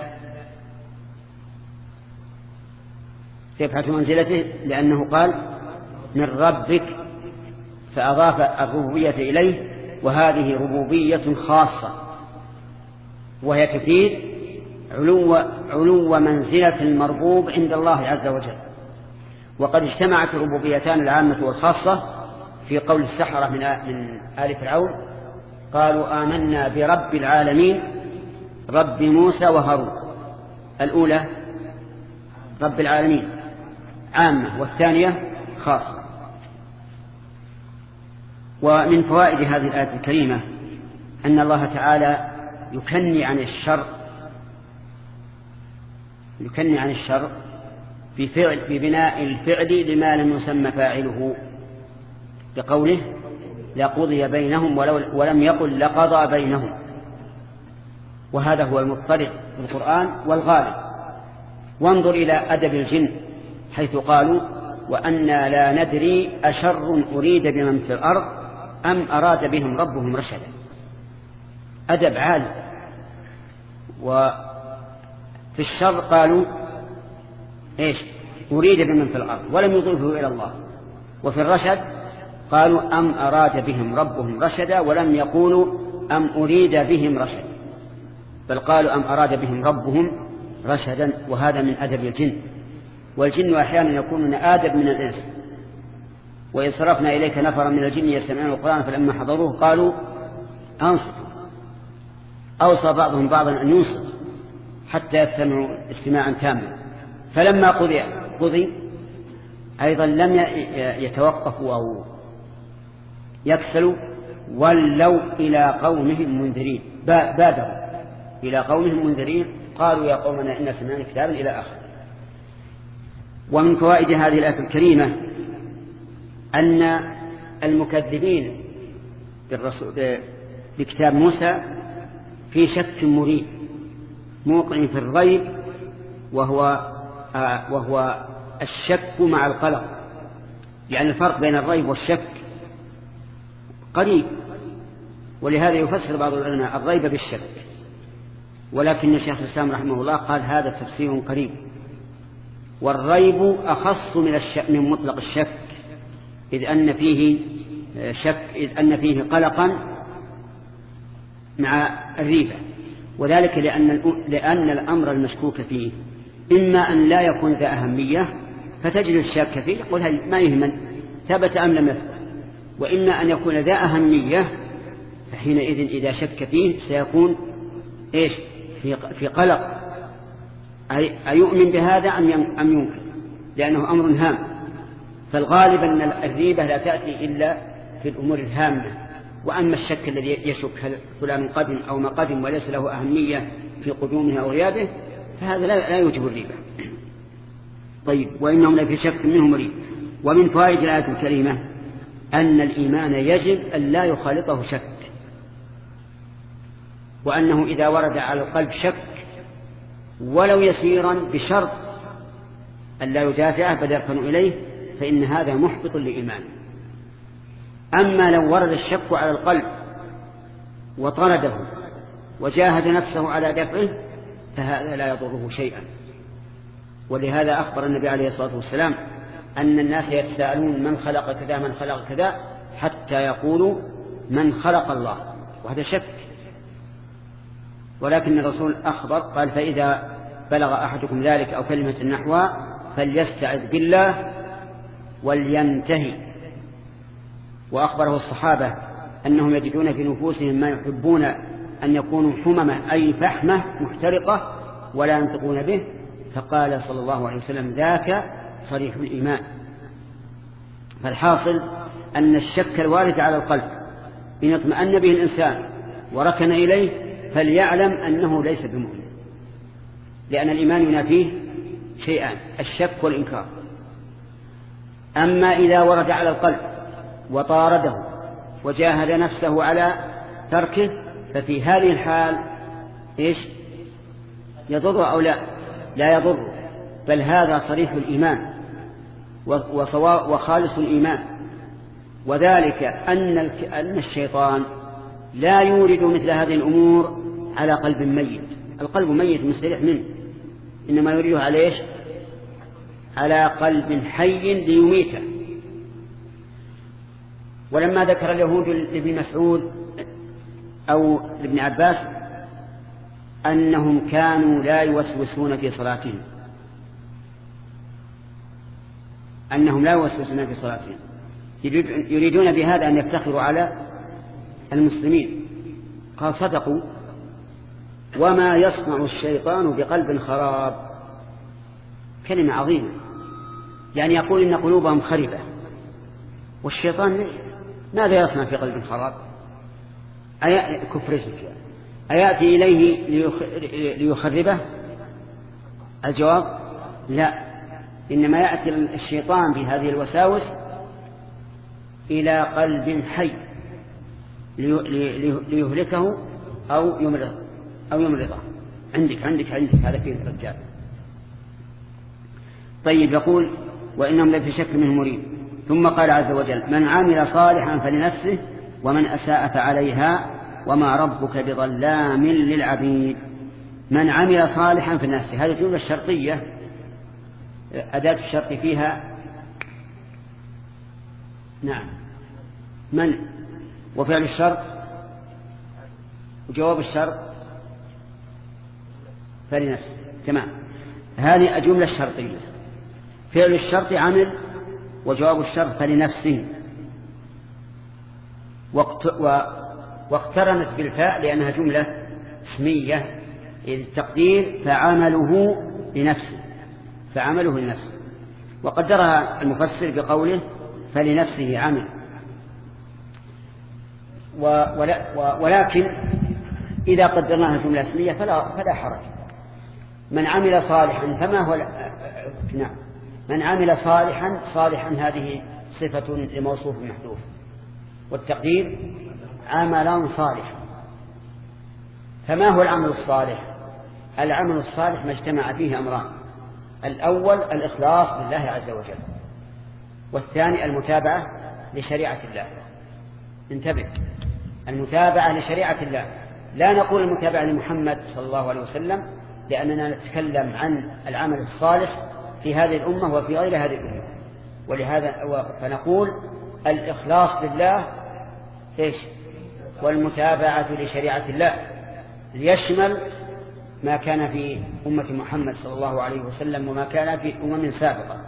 Speaker 1: رفعة منزلته لأنه قال من ربك فأضاف الربوبية إليه، وهذه ربوبية خاصة وهي تفيد علو, علو منزلة المربوب عند الله عز وجل. وقد اجتمعت الربوبيتان العامة والخاصة في قول السحرة من من آل فرعون قالوا آمنا برب العالمين رب موسى وهارون. الأولى رب العالمين عامة والثانية خاصة. ومن فوائد هذه الآية الكريمة أن الله تعالى يكني عن الشر يكني عن الشر في فعل في بناء الفعل لما لم يسمى فاعله، بقوله لقضي بينهم ولم يقل لقضى بينهم. وهذا هو المضطرد في القرآن والغالب. وانظر إلى أدب الجن حيث قالوا وأنا لا ندري أشر أريد بمن في الأرض أم أراد بهم ربهم رشدا. أدب عالي. وفي الشر قالوا إيش أريد بمن في الأرض ولم يضيفه إلى الله. وفي الرشد قالوا أم أراد بهم ربهم رشدا ولم يقولوا أم أريد بهم رشدا، بل قالوا أم أراد بهم ربهم رشدا. وهذا من أدب الجن. والجن أحيانا يكونون آدب من الإنس. وإذ صرفنا إليك نفرا من الجن يستمعون القرآن فلما حضروه قالوا أنصتوا. أوصى بعضهم بعضا أن ينصت حتى يستمعوا استماعا تاما. فلما قضي قضي أيضا لم يتوقفوا أو يكسلوا، ولوا إلى قومهم منذرين، بادروا إلى قومهم منذرين قالوا يا قومنا إن سمعنا كتابا إلى آخر. ومن فوائد هذه الآية الكريمة أن المكذبين بكتاب موسى في شك مريب موقع في الريب، وهو آه وهو الشك مع القلق. يعني الفرق بين الريب والشك قريب، ولهذا يفسر بعض العلماء الريب بالشك، ولكن الشيخ الإسلام رحمه الله قال هذا تفسير قريب. والريب أخص من الشك من مطلق الشك، إذ أن فيه شك إذ أن فيه قلقا مع الريبة. وذلك لأن لأن الأمر المشكوك فيه إما أن لا يكون ذا أهمية فتجد الشك فيه يقول ما يهمن ثبت أم لم يثبت، وإما أن يكون ذا أهمية فحينئذ إذا شك فيه سيكون إيش في في قلق أيؤمن بهذا أم ينكر، لأنه أمر هام. فالغالب أن الريبة لا تأتي إلا في الأمور الهامة. وأما الشك الذي يشك هل فلان قدم أو ما قدم وليس له أهمية في قدومه أو غيابه فهذا لا يوجب الريبة. طيب وإنهم لفي شك منه مريب. ومن فوائد الآية الكريمة أن الإيمان يجب أن لا يخالطه شك، وأنه إذا ورد على القلب شك ولو يسيرا بشرط أن لا يدافعه بل يركن إليه فإن هذا محبط لإيمانه. أما لو ورد الشك على القلب وطرده وجاهد نفسه على دفعه فهذا لا يضره شيئا. ولهذا أخبر النبي عليه الصلاة والسلام أن الناس يتساءلون من خلق كذا من خلق كذا حتى يقولوا من خلق الله، وهذا شك. ولكن الرسول أخبر قال فإذا بلغ أحدكم ذلك أو كلمة نحوها فليستعذ بالله ولينتهي. وأخبره الصحابة أنهم يجدون في نفوسهم ما يحبون أن يكونوا حممة أي فحمة محترقة ولا ينطقون به، فقال صلى الله عليه وسلم ذاك صريح الإيمان. فالحاصل أن الشك الوارد على القلب إن اطمأن به الإنسان وركن إليه فليعلم أنه ليس بمؤمن، لأن الإيمان ينافيه شيئان: الشك والإنكار. أما إذا ورد على القلب وطارده وجاهد نفسه على تركه ففي هذه الحال إيش؟ يضر أو لا؟ لا يضر، بل هذا صريح الإيمان وخالص الإيمان. وذلك أن أن الشيطان لا يورد مثل هذه الأمور على قلب ميت. القلب ميت مستريح منه، إنما يريده على إيش؟ على قلب حي ليميته. ولما ذكر اليهود لابن مسعود أو لابن عباس أنهم كانوا لا يوسوسون في صلاتهم أنهم لا يوسوسون في صلاتهم يريدون بهذا أن يفتخروا على المسلمين، قال صدقوا. وما يصنع الشيطان بقلب خراب، كلمة عظيمة، يعني يقول إن قلوبهم خربة، والشيطان ماذا يصنع في قلب خراب؟ كفر أيأتي إليه ليخربه؟ الجواب لا، إنما يأتي الشيطان بهذه الوساوس إلى قلب حي ليهلكه أو يمرض أو يمرضه. عندك عندك عندك هذا فيه الرجال. طيب، يقول وإنهم لفي شك منه مريب. ثم قال عز وجل من عمل صالحا فلنفسه ومن أساء فعليها وما ربك بظلام للعبيد. من عمل صالحا فلنفسه، هذه الجملة الشرطية أداة الشرط فيها نعم من، وفعل الشرط وجواب الشرط فلنفسه. تمام، هذه الجملة الشرطية. فعل الشرط عمل وجواب الشرط فلنفسه، واقترنت بالفاء لأنها جملة اسمية، إذ التقدير فعمله لنفسه فعمله لنفسه. وقدرها المفسر بقوله فلنفسه عمل. ولكن إذا قدرناها جملة اسمية فلا, فلا حرج. من عمل صالحا فما هو نعم من عمل صالحا صالحا هذه صفة لموصوف محذوف، والتقدير عملا صالحا. فما هو العمل الصالح؟ العمل الصالح ما اجتمع فيه أمران: الأول الإخلاص لله عز وجل، والثاني المتابعة لشريعة الله. انتبه، المتابعة لشريعة الله، لا نقول المتابعة لمحمد صلى الله عليه وسلم، لأننا نتكلم عن العمل الصالح في هذه الأمة وفي غير هذه الأمة. ولهذا فنقول الإخلاص لله إيش؟ والمتابعة لشريعة الله، ليشمل ما كان في أمة محمد صلى الله عليه وسلم وما كان في أمم سابقة.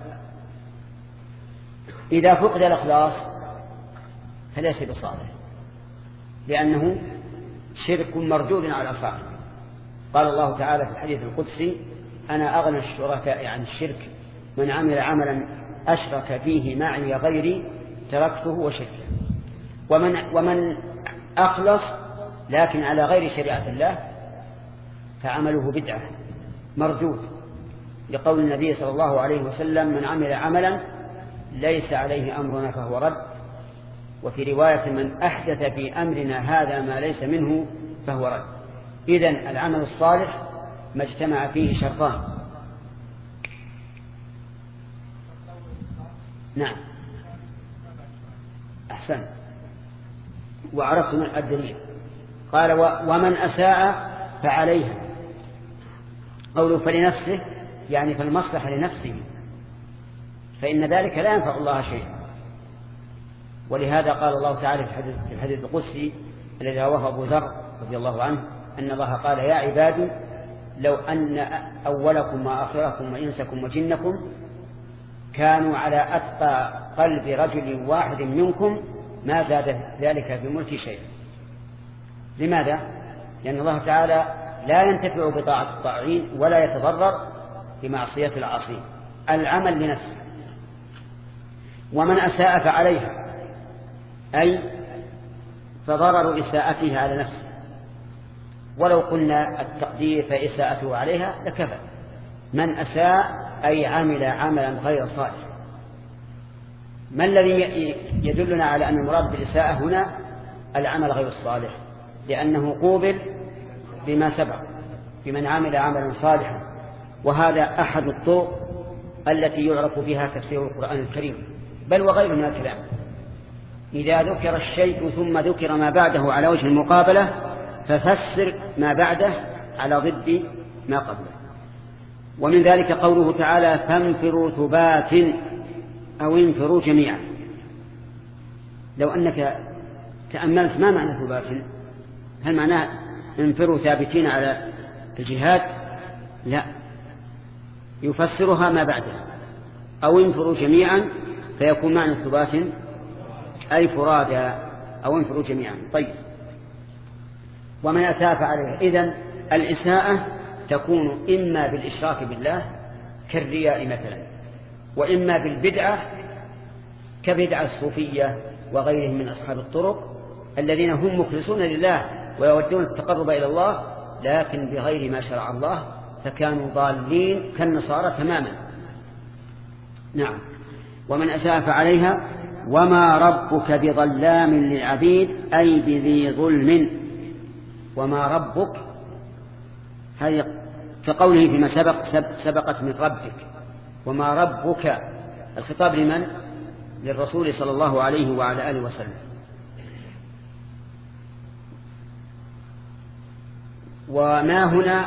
Speaker 1: إذا فقد الإخلاص فليس بصالح، لأنه شرك مردود على صاحبه. قال الله تعالى في الحديث القدسي: أنا أغنى الشركاء عن الشرك، من عمل عملا أشرك فيه معي غيري تركته وشركه. ومن, ومن أخلص لكن على غير شريعة الله فعمله بدعة مردود، لقول النبي صلى الله عليه وسلم: من عمل عملا ليس عليه أمرنا فهو رد. وفي رواية: من أحدث في أمرنا هذا ما ليس منه فهو رد. إذن العمل الصالح ما اجتمع فيه شرطان. نعم، أحسن، وعرفت من الدليل. قال: ومن أساء فعليها. قوله فلنفسه يعني فالمصلحة لنفسه، فإن ذلك لا ينفع الله شيئا. ولهذا قال الله تعالى في الحديث القدسي الذي رواه أبو ذر رضي الله عنه أن الله قال يا عبادي لو أن أولكم وآخركم وإنسكم وجنكم كانوا على أتقى قلب رجل واحد منكم ما زاد ذلك في ملك شيئا. لماذا؟ لأن الله تعالى لا ينتفع بطاعة الطاعين ولا يتضرر بمعصية العاصين. العمل لنفسه، ومن أساء فعليها، أي فضرر إساءته على نفسه. ولو قلنا التقدير فإساءته عليها لكفى. من أساء أي عمل عملا غير صالح. ما الذي يدلنا على أن المراد بالإساءة هنا العمل غير الصالح؟ لأنه قوبل بما سبق بمن عمل عملا صالحا، وهذا أحد الطرق التي يعرف بها تفسير القرآن الكريم، بل وغيره من الكلام. إذا ذكر الشيء ثم ذكر ما بعده على وجه المقابلة ففسر ما بعده على ضد ما قبله. ومن ذلك قوله تعالى فانفروا ثبات أو انفروا جميعا. لو أنك تأملت ما معنى ثبات، هل معناه انفروا ثابتين على الجهاد؟ لا، يفسرها ما بعدها. أو انفروا جميعا فيكون معنى ثبات أي فرادا أو انفروا جميعا. طيب، ومن أساء فعليه. إذن الإساءة تكون إما بالإشراك بالله كالرياء مثلا، وإما بالبدعة كبدعة الصوفية وغيرهم من أصحاب الطرق الذين هم مخلصون لله ويودون التقرب إلى الله لكن بغير ما شرع الله، فكانوا ضالين كالنصارى تماما. نعم. ومن أساء فعليها وما ربك بظلام للعبيد أي بذي ظلم. وما ربك هذه كقوله فيما سبق سبقت من ربك. وما ربك الخطاب لمن؟ للرسول صلى الله عليه وعلى آله وسلم. وما هنا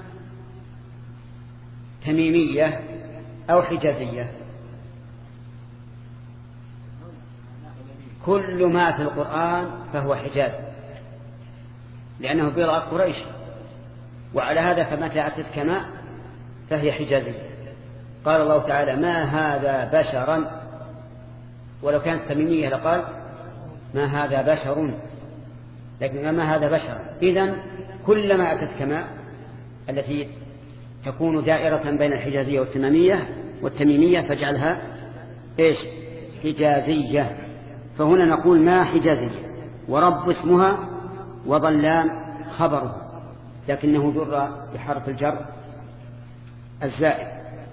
Speaker 1: تميمية أو حجازية؟ كل ما في القرآن فهو حجاز لأنه بلغة قريش، وعلى هذا فمتى أتتك ما فهي حجازية. قال الله تعالى ما هذا بشرا، ولو كانت تميمية لقال ما هذا بشر، لكن ما هذا بشرا. إذن كلما أتتك ما التي تكون دائرة بين الحجازية والتميمية والتميمية فاجعلها إيش؟ حجازية. فهنا نقول ما حجازية، ورب اسمها وظلام خبره، لكنه جر بحرف الجر الزائد.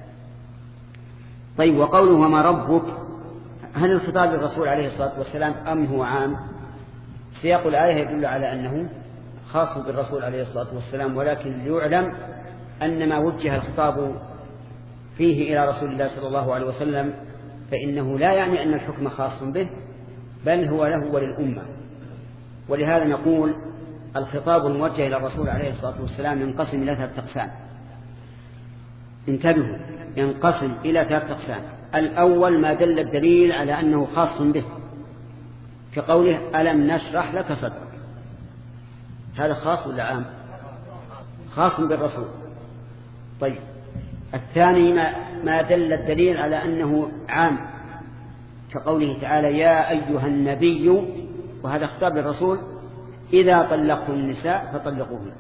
Speaker 1: طيب، وقوله وما ربك هل الخطاب للرسول عليه الصلاة والسلام أم هو عام؟ سياق الآية يدل على أنه خاص بالرسول عليه الصلاة والسلام، ولكن ليعلم أن ما وجه الخطاب فيه إلى رسول الله صلى الله عليه وسلم فإنه لا يعني أن الحكم خاص به، بل هو له وللأمة. ولهذا نقول الخطاب الموجه إلى الرسول عليه الصلاة والسلام ينقسم إلى ثلاثة أقسام. انتبهوا، ينقسم إلى ثلاثة أقسام. الأول ما دل الدليل على أنه خاص به، كقوله ألم نشرح لك صدرك، هذا خاص ولا عام؟ خاص بالرسول. طيب، الثاني ما, ما دل الدليل على أنه عام، كقوله تعالى يا أيها النبي، وهذا خطاب للرسول إذا طلقتم النساء فطلقوهن.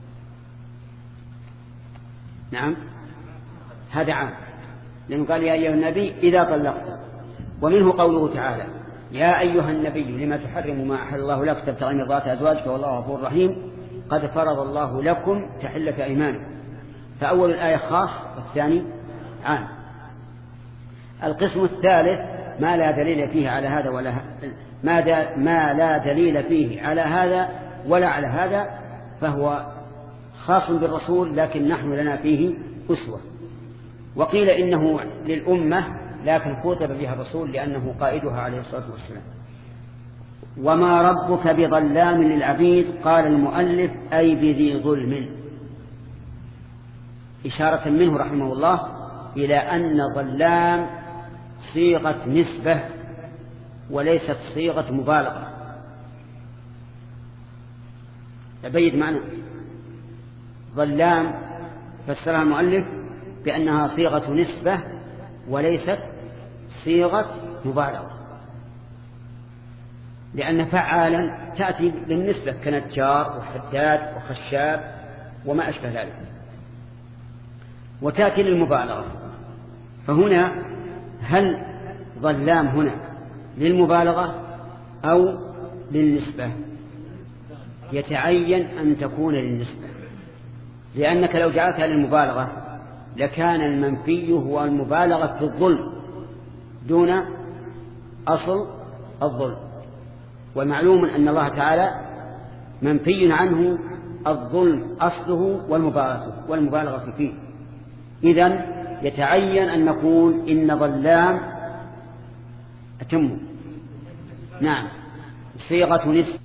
Speaker 1: نعم، هذا عام لأنه قال يا أيها النبي إذا طلقتم. ومنه قوله تعالى يا أيها النبي لما تحرم ما أحل الله لك تبتغي مرضات أزواجك والله غفور رحيم قد فرض الله لكم تحلة أيمانكم. فأول الآية خاص والثاني عام. القسم الثالث ما لا دليل فيه على هذا ولا ما, ما لا دليل فيه على هذا ولا على هذا، فهو خاص بالرسول لكن نحن لنا فيه أسوة. وقيل إنه للأمة لكن كتب بها الرسول لأنه قائدها عليه الصلاة والسلام. وما ربك بظلام للعبيد قال المؤلف أي بذي ظلم. إشارة منه رحمه الله إلى أن ظلام صيغة نسبة وليست صيغة مبالغة. أبيد معنى ظلام فسرها المؤلف بأنها صيغة نسبة وليست صيغة مبالغة، لأن فعالا تأتي للنسبة كنجار وحداد وخشاب وما أشبه ذلك، وتأتي للمبالغة. فهنا هل ظلام هنا للمبالغة أو للنسبة؟ يتعين أن تكون للنسبة، لأنك لو جعلتها للمبالغة لكان المنفي هو المبالغة في الظلم دون أصل الظلم، ومعلوم أن الله تعالى منفي عنه الظلم أصله والمبالغة والمبالغة فيه. إذن يتعين أن نقول إن ظلام أتم نعم صيغة نسبة.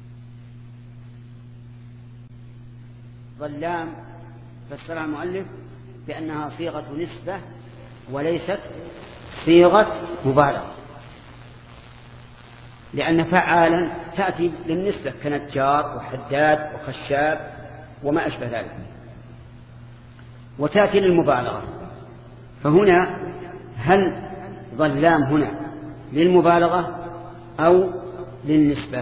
Speaker 1: ظلام فسرها المؤلف بأنها صيغة نسبة وليست صيغة مبالغة، لأن فعالا تأتي للنسبة كنجار وحداد وخشاب وما أشبه ذلك، وتأتي للمبالغة. فهنا هل ظلام هنا للمبالغة أو للنسبة؟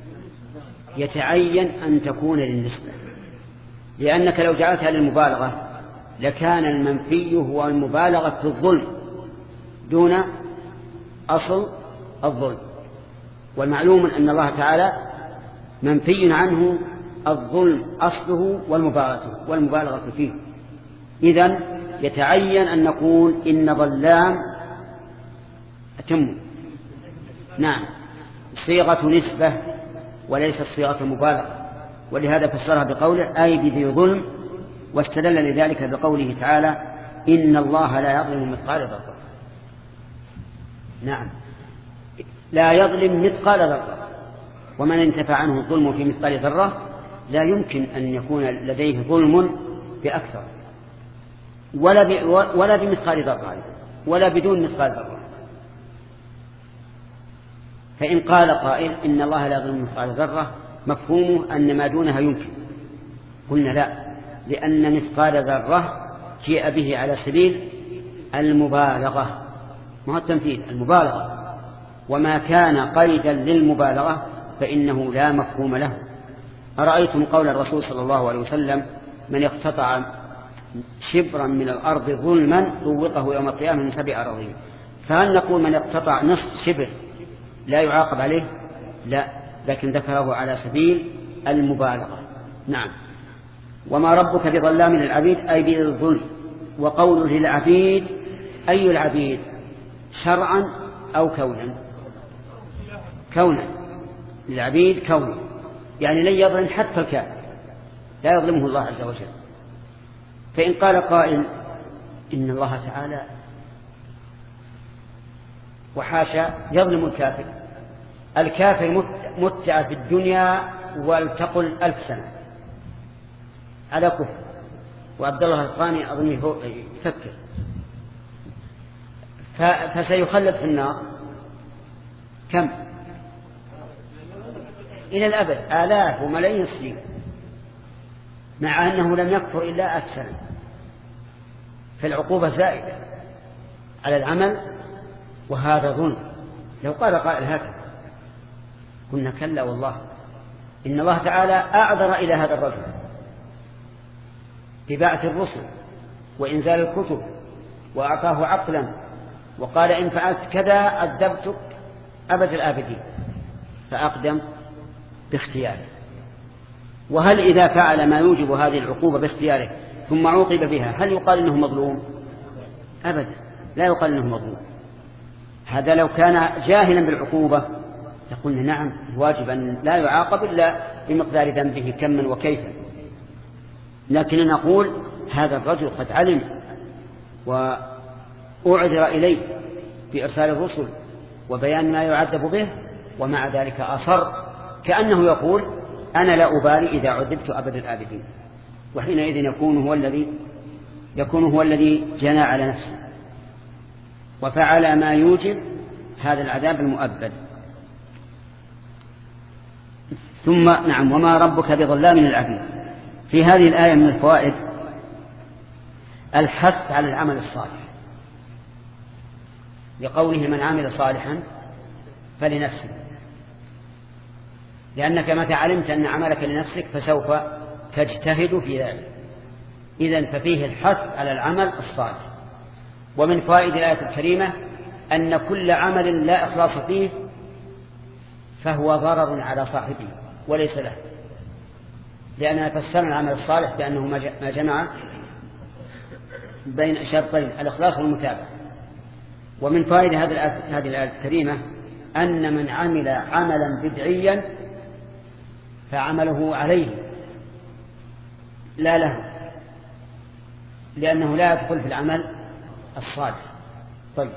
Speaker 1: يتعين أن تكون للنسبة، لأنك لو جعلتها للمبالغة لكان المنفي هو المبالغة في الظلم دون أصل الظلم، والمعلوم أن الله تعالى منفي عنه الظلم أصله والمبالغة والمبالغة فيه. إذن يتعين أن نقول إن ظلام أتم نعم صيغة نسبة وليست صيغة مبالغة، ولهذا فسرها بقوله أي بذي ظلم، واستدل لذلك بقوله تعالى إن الله لا يظلم مثقال ذرة. نعم لا يظلم مثقال ذرة، ومن انتفع عنه الظلم في مثقال ذرة لا يمكن أن يكون لديه ظلم بأكثر ولا ولا بمثقال ذرة ولا بدون مثقال ذرة. فإن قال قائل إن الله لا يظلم مثقال ذرة مفهومه أن ما دونها يمكن، قلنا لا، لأن مثقال ذرة جاء به على سبيل المبالغة، ما هو التمثيل، المبالغة، وما كان قيدا للمبالغة فإنه لا مفهوم له. أرأيتم قول الرسول صلى الله عليه وسلم من اقتطع شبرا من الأرض ظلما طوقه يوم القيامة من سبع أراضين، فهل نقول من اقتطع نصف شبر لا يعاقب عليه؟ لا، لكن ذكره على سبيل المبالغة. نعم وما ربك بظلام للعبيد أي بالظلم. وقوله للعبيد أي العبيد شرعا أو كونا؟ كونا، للعبيد كونا، يعني لن يظلم حتى الكافر، لا يظلمه الله عز وجل. فإن قال قائل إن الله تعالى وحاشا يظلم الكافر، الكافر متع في الدنيا ولتقل ألف سنة على كفر، وعبد الله القاني أظنه يفكر، فسيخلد في النار كم؟ إلى الأبد، آلاف وملايين السنين، مع أنه لم يكفر إلا ألف سنة. فالعقوبة زائدة على العمل، وهذا ظلم. لو قال قائل هكذا قلنا كلا والله، إن الله تعالى أعذر إلى هذا الرجل ببعث الرسل وإنزال الكتب، وأعطاه عقلا، وقال إن فعلت كذا عذبتك أبد الآبدين، فأقدم باختياره. وهل إذا فعل ما يوجب هذه العقوبة باختياره ثم عوقب بها هل يقال إنه مظلوم؟ أبدا، لا يقال إنه مظلوم. هذا لو كان جاهلا بالعقوبة يقولنا نعم واجب أن لا يعاقب إلا بمقدار ذنبه كما وكيفا، لكن نقول هذا الرجل قد علم وأعذر إليه بإرسال الرسل وبيان ما يعذب به، ومع ذلك أصر، كأنه يقول أنا لا أبالي إذا عذبت أبد الآبدين، وحينئذ يكون هو الذي يكون هو الذي جنى على نفسه وفعل ما يوجب هذا العذاب المؤبد. ثم نعم وما ربك بظلام للعبيد. في هذه الآية من الفوائد الحث على العمل الصالح لقوله من عمل صالحا فلنفسه، لأنك متى علمت أن عملك لنفسك فسوف تجتهد في ذلك. إذن ففيه الحث على العمل الصالح. ومن فوائد الآية الكريمة أن كل عمل لا إخلاص فيه فهو ضرر على صاحبه وليس له، لأننا فسرنا العمل الصالح بأنه ما جمع بين شرطين الإخلاص والمتابعة. ومن فوائد هذه الآية الكريمة أن من عمل عملا بدعيا فعمله عليه لا له، لأنه لا يدخل في العمل الصالح. طيب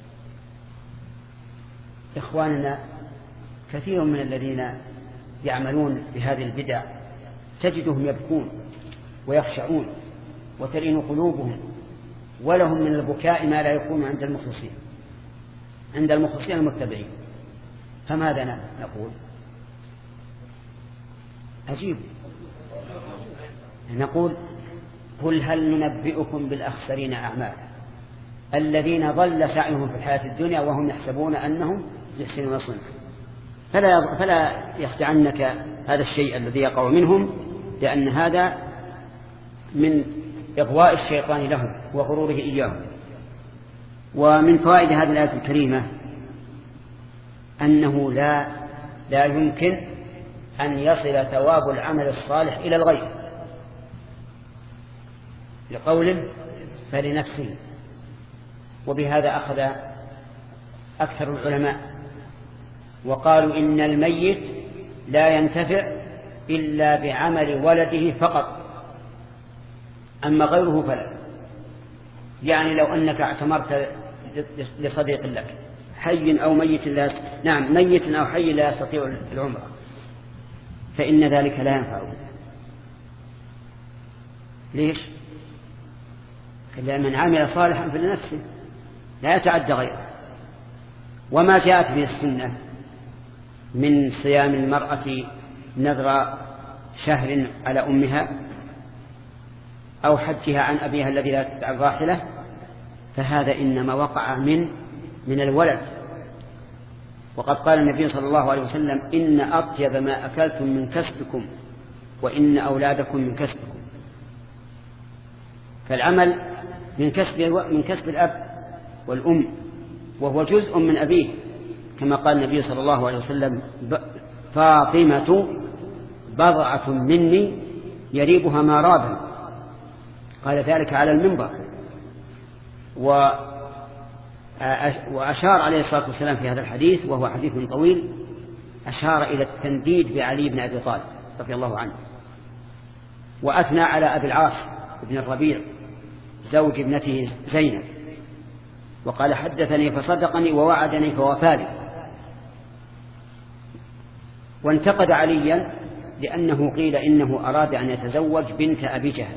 Speaker 1: إخواننا كثير من الذين يعملون بهذه البدع تجدهم يبكون ويخشعون وتلين قلوبهم، ولهم من البكاء ما لا يكون عند المخلصين عند المخلصين المتبعين. فماذا نقول؟ عجيب. نقول قل هل ننبئكم بالأخسرين أعمالا الذين ضل سعيهم في الحياة الدنيا وهم يحسبون أنهم يحسنون صنعا. فلا فلا يخدعنك هذا الشيء الذي يقع منهم، لأن هذا من إغواء الشيطان لهم وغروره إياهم. ومن فوائد هذه الآية الكريمة أنه لا لا يمكن أن يصل ثواب العمل الصالح إلى الغير، لقوله فلنفسه. وبهذا أخذ أكثر العلماء وقالوا إن الميت لا ينتفع إلا بعمل ولده فقط، أما غيره فلا. يعني لو أنك اعتمرت لصديق لك حي أو ميت لا نعم ميت أو حي لا يستطيع العمرة فإن ذلك لا ينفعه. ليش؟ لأن من عمل صالحا فلنفسه لا يتعدى غيره. وما جاءت به السنة من صيام المرأة نذر شهر على أمها أو حجها عن أبيها الذي لا تدع الراحلة، فهذا إنما وقع من من الولد. وقد قال النبي صلى الله عليه وسلم إن أطيب ما أكلتم من كسبكم وإن أولادكم من كسبكم. فالعمل من كسب من كسب الأب والأم، وهو جزء من أبيه، كما قال النبي صلى الله عليه وسلم فاطمة بضعة مني يريبها ما رابا، قال ذلك على المنبر. وأشار عليه الصلاة والسلام في هذا الحديث وهو حديث طويل أشار إلى التنديد بعلي بن أبي طالب رضي الله عنه، وأثنى على أبي العاص بن الربيع زوج ابنته زينب وقال حدثني فصدقني ووعدني فوفاني. وانتقد عليا لأنه قيل إنه أراد أن يتزوج بنت أبي جهل،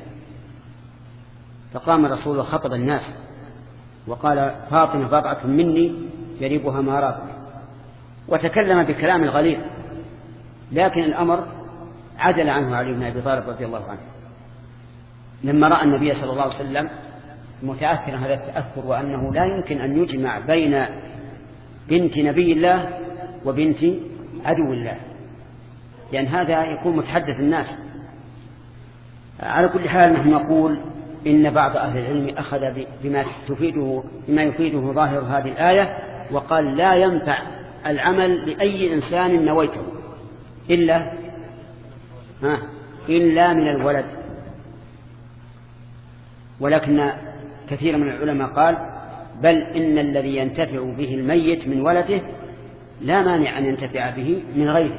Speaker 1: فقام الرسول وخطب الناس وقال فاطمة بضعة مني يريبها ما راب، وتكلم بكلام الغليظ، لكن الأمر عدل عنه علي بن أبي طالب رضي الله عنه لما رأى النبي صلى الله عليه وسلم متأثرا هذا التأثر، وأنه لا يمكن أن يجمع بين بنت نبي الله وبنت عدو الله، لأن هذا يكون متحدث الناس. على كل حال نحن نقول إن بعض أهل العلم أخذ بما تفيده بما يفيده ظاهر هذه الآية وقال لا ينفع العمل لأي إنسان نويته إلا ها إلا من الولد. ولكن كثير من العلماء قال بل إن الذي ينتفع به الميت من ولده لا مانع أن ينتفع به من غيره.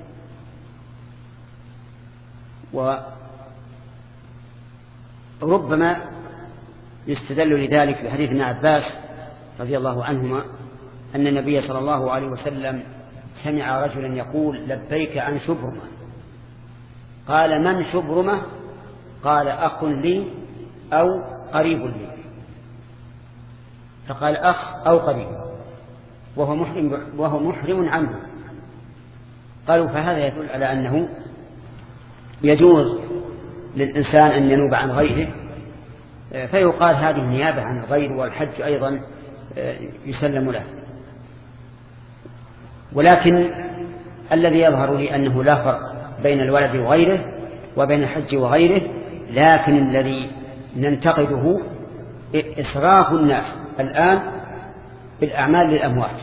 Speaker 1: وربما يستدل لذلك بحديث ابن عباس رضي الله عنهما أن النبي صلى الله عليه وسلم سمع رجلا يقول لبيك عن شبرمة، قال من شبرمة؟ قال أخ لي أو قريب لي، فقال أخ أو قريب وهو محرم, وهو محرم عنه. قالوا فهذا يدل على أنه يجوز للإنسان أن ينوب عن غيره، فيقال هذه النيابة عن الغير، والحج أيضا يسلم له. ولكن الذي يظهر لي أنه لا فرق بين الولد وغيره وبين الحج وغيره، لكن الذي ننتقده إسراف الناس الآن بالأعمال للأموات.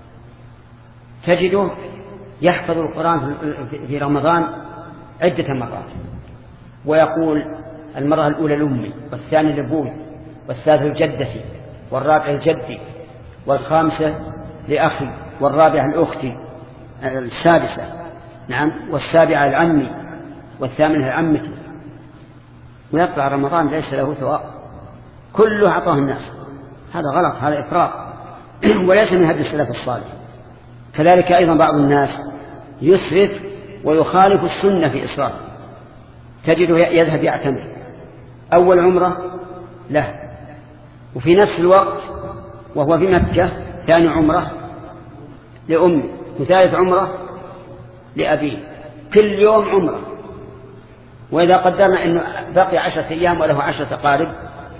Speaker 1: تجده يحفظ القرآن في رمضان عدة مرات، ويقول المرة الأولى لأمي، والثانية لأبوي، والثالثة لجدتي، والرابعة لجدي، والخامسة لأخي، والرابعة لأختي، السادسة نعم، والسابعة لعمي، والثامنة لعمتي. ويطلع رمضان ليس له ثواب، كله أعطاه الناس. هذا غلط، هذا إفراط وليس من هدي السلف الصالح. كذلك أيضا بعض الناس يسرف ويخالف السنة في إسراف، تجده يذهب يعتمر أول عمرة له، وفي نفس الوقت وهو في مكة ثاني عمرة لأمه، وثالث عمرة لأبيه، كل يوم عمرة. وإذا قدرنا أنه بقي عشرة أيام وله عشرة قارب،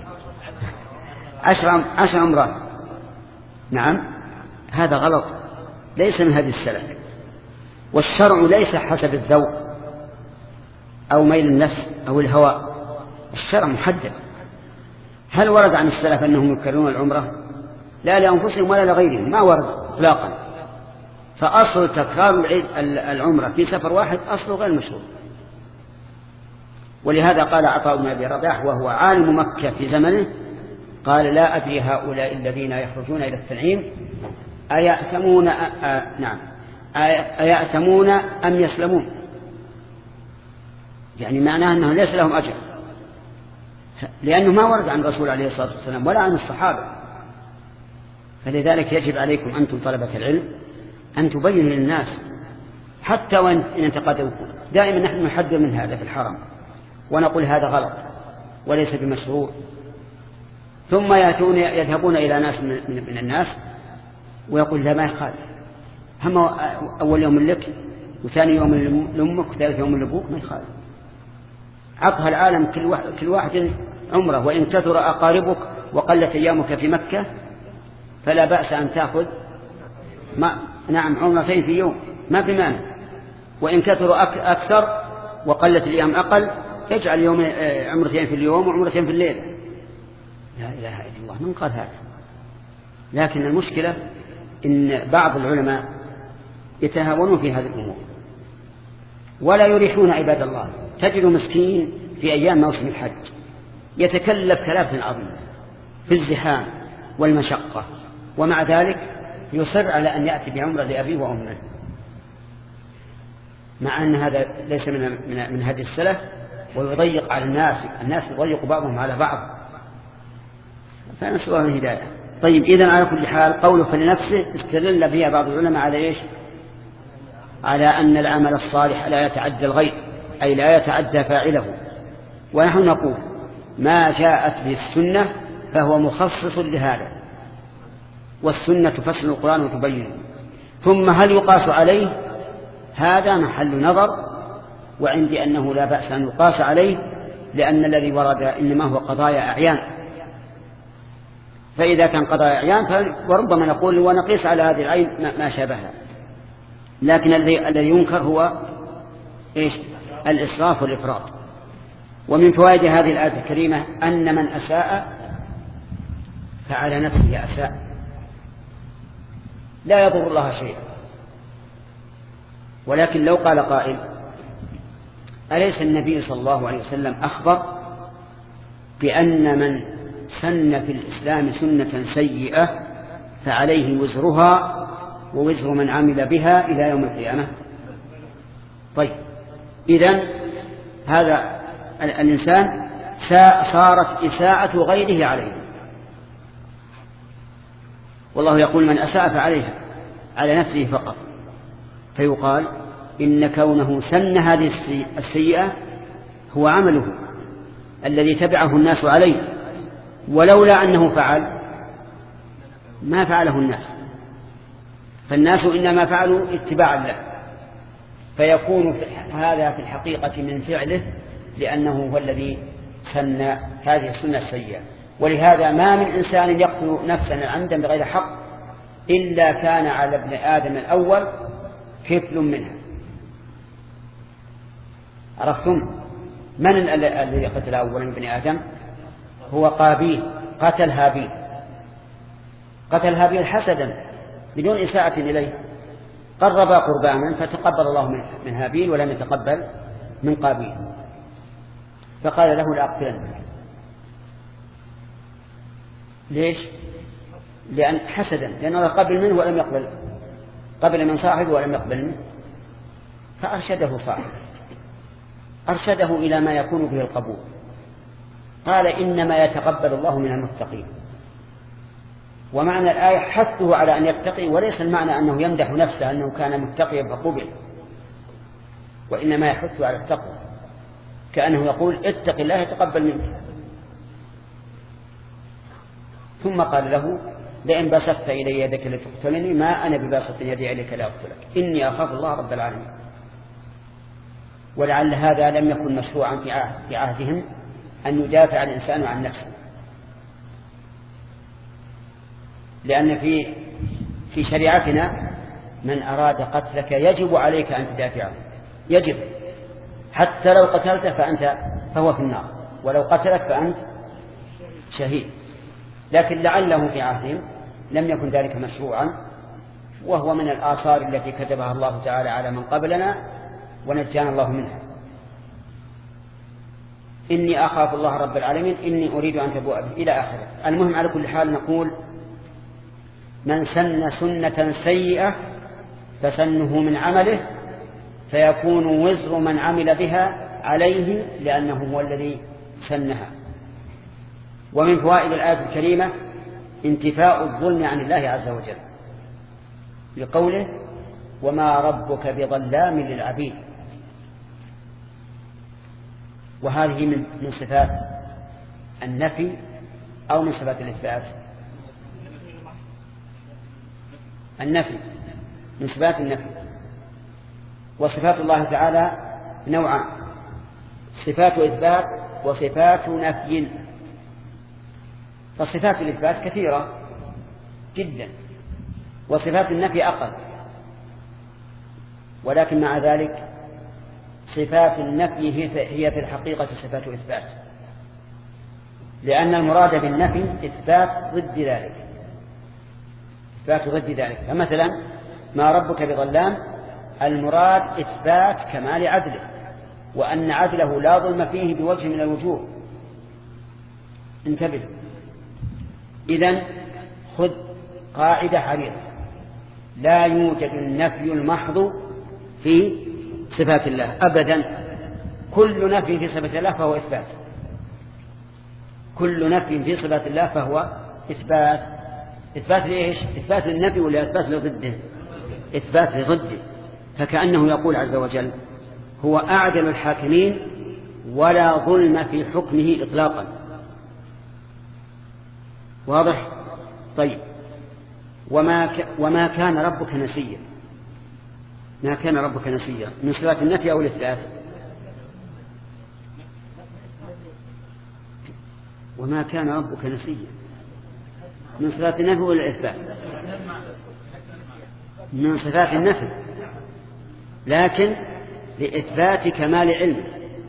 Speaker 1: عشر, عشر عمرات. نعم، هذا غلط، ليس من هذه السلف. والشرع ليس حسب الذوق أو ميل النفس أو الهوى، الشرع محدد. هل ورد عن السلف أنهم يكررون العمرة؟ لا لأنفسهم ولا لغيرهم، ما ورد إطلاقا. فأصل تكرار العمرة في سفر واحد أصله غير مشروع. ولهذا قال عطاء بن أبي رباح وهو عالم مكة في زمنه، قال لا أدري هؤلاء الذين يخرجون إلى التنعيم أيأتمون أ... نعم أيأتمون أم يسلمون، يعني معناه أنه ليس لهم أجر، لأنه ما ورد عن الرسول عليه الصلاة والسلام ولا عن الصحابة. فلذلك يجب عليكم أنتم طلبة العلم أن تبينوا للناس، حتى وإن انتقدوكم. دائما نحن نحذر من هذا في الحرم ونقول هذا غلط وليس بمشروع، ثم يأتون يذهبون إلى ناس من, من الناس ويقول لا ما يخالف، هم أول يوم لك وثاني يوم لأمك وثالث يوم لأبوك، ما يخالف. عطها العالم كل واحد, كل واحد عمره، وإن كثر أقاربك وقلت أيامك في مكة فلا بأس أن تأخذ ما نعم عمرتين في يوم، ما في مانع. وإن كثر أكثر وقلت الأيام أقل يجعل يوم عمرتين في اليوم وعمرتين في الليل. لا إله إلا الله، من قال هذا؟ لكن المشكلة إن بعض العلماء يتهاونون في هذه الأمور ولا يريحون عباد الله. تجد مسكين في أيام موسم الحج يتكلف كلافة عظيمة في الزحام والمشقة، ومع ذلك يصر على أن يأتي بعمرة لأبيه وأمه، مع أن هذا ليس من من هدي السلف، ويضيق على الناس، الناس يضيق بعضهم على بعض، فنسأل الله الهداية. طيب، إذن على كل حال قوله فلنفسه استدل بها بعض العلماء على إيش؟ على أن العمل الصالح لا يتعدى الغير، أي لا يتعدى فاعله. ونحن نقول ما جاءت به السنة فهو مخصص لهذا، والسنة تفسر القرآن وتبينه. ثم هل يقاس عليه؟ هذا محل نظر، وعندي أنه لا بأس أن يقاس عليه، لأن الذي ورد إنما هو قضايا أعيان. فإذا كان قضايا أعيان وربما نقول ونقيس على هذه العين ما شابهها. لكن الذي ينكر هو إيش؟ الإسراف والإفراط. ومن فوائد هذه الآية الكريمة أن من أساء فعلى نفسه أساء، لا يضر الله شيئا. ولكن لو قال قائل أليس النبي صلى الله عليه وسلم أخبر بأن من سن في الإسلام سنة سيئة فعليه وزرها ووزر من عمل بها إلى يوم القيامة؟ طيب، إذن هذا الإنسان صارت إساءة غيره عليه، والله يقول من أساء فعليها، على نفسه فقط. فيقال إن كونه سن هذه السيئة هو عمله الذي تبعه الناس عليه، ولولا أنه فعل ما فعله الناس، فالناس إنما فعلوا اتباعا له، فيكون هذا في الحقيقة من فعله، لأنه هو الذي سن هذه السنة السيئة. ولهذا ما من إنسان يقتل نفسا عمدا بغير حق إلا كان على ابن آدم الأول كفل منها. عرفتم من الذي قتل أولا ابن آدم؟ هو قابيل، قتل هابيل. قتل هابيل حسدا بدون إساءة إليه، قرب قربانا فتقبل الله من هابيل ولم يتقبل من قابيل، فقال له لأقتلنك. ليش؟ لأن حسدا، لأنه قبل منه ولم يقبل، قبل من صاحبه ولم يقبل منه، فأرشده صاحبه، أرشده إلى ما يكون به القبول. قال إنما يتقبل الله من المتقين. ومعنى الآية حثه على أن يتقي، وليس المعنى أنه يمدح نفسه أنه كان متقيا فقبل، وإنما يحث على التقوى، كأنه يقول اتق الله يتقبل منك. ثم قال له لئن بسطت إلي يدك لتقتلني ما أنا بباسط يدي إليك لأقتلك إني أخاف الله رب العالمين. ولعل هذا لم يكن مشروعا في عهدهم أن يدافع الإنسان عن نفسه، لأن في في شريعتنا من أراد قتلك يجب عليك أن تدافعه، يجب، حتى لو قتلته فأنت فهو في النار، ولو قتلك فأنت شهيد. لكن لعله في عهدهم لم يكن ذلك مشروعا، وهو من الآثار التي كتبها الله تعالى على من قبلنا ونجانا الله منها. إني أخاف الله رب العالمين إني أريد أن تبوء به إلى آخره. المهم على كل حال نقول من سن سنة سيئة فسنه من عمله، فيكون وزر من عمل بها عليه لأنه هو الذي سنها. ومن فوائد الآية الكريمة انتفاء الظلم عن الله عز وجل، لقوله وما ربك بظلام للعبيد. وهذه من من صفات النفي أو من صفات الإثبات؟ النفي، من صفات النفي. وصفات الله تعالى نوعان: صفات إثبات وصفات نفي. فصفات الإثبات كثيرة جدا، وصفات النفي أقل، ولكن مع ذلك صفات النفي هي في الحقيقة صفات إثبات، لأن المراد بالنفي إثبات ضد ذلك، إثبات ضد ذلك. فمثلا ما ربك بظلام، المراد إثبات كمال عدله، وأن عدله لا ظلم فيه بوجه من الوجوه. انتبه، إذن خذ قاعدة عريضة: لا يوجد النفي المحض في صفات الله أبدا. كل نفي في صفات الله فهو إثبات، كل نفي في صفات الله فهو إثبات. إثبات لإيش؟ إثبات للنفي ولا إثبات لضده؟ إثبات لضده. فكأنه يقول عز وجل هو أعدل الحاكمين ولا ظلم في حكمه إطلاقا. واضح؟ طيب، وما, ك... وما كان ربك نسيا. ما كان ربك نسيا من صفات النفي أو الإثبات؟ وما كان ربك نسيا من صفات النفي ولا الإثبات؟ من صفات النفي، لكن لإثبات كمال علمه،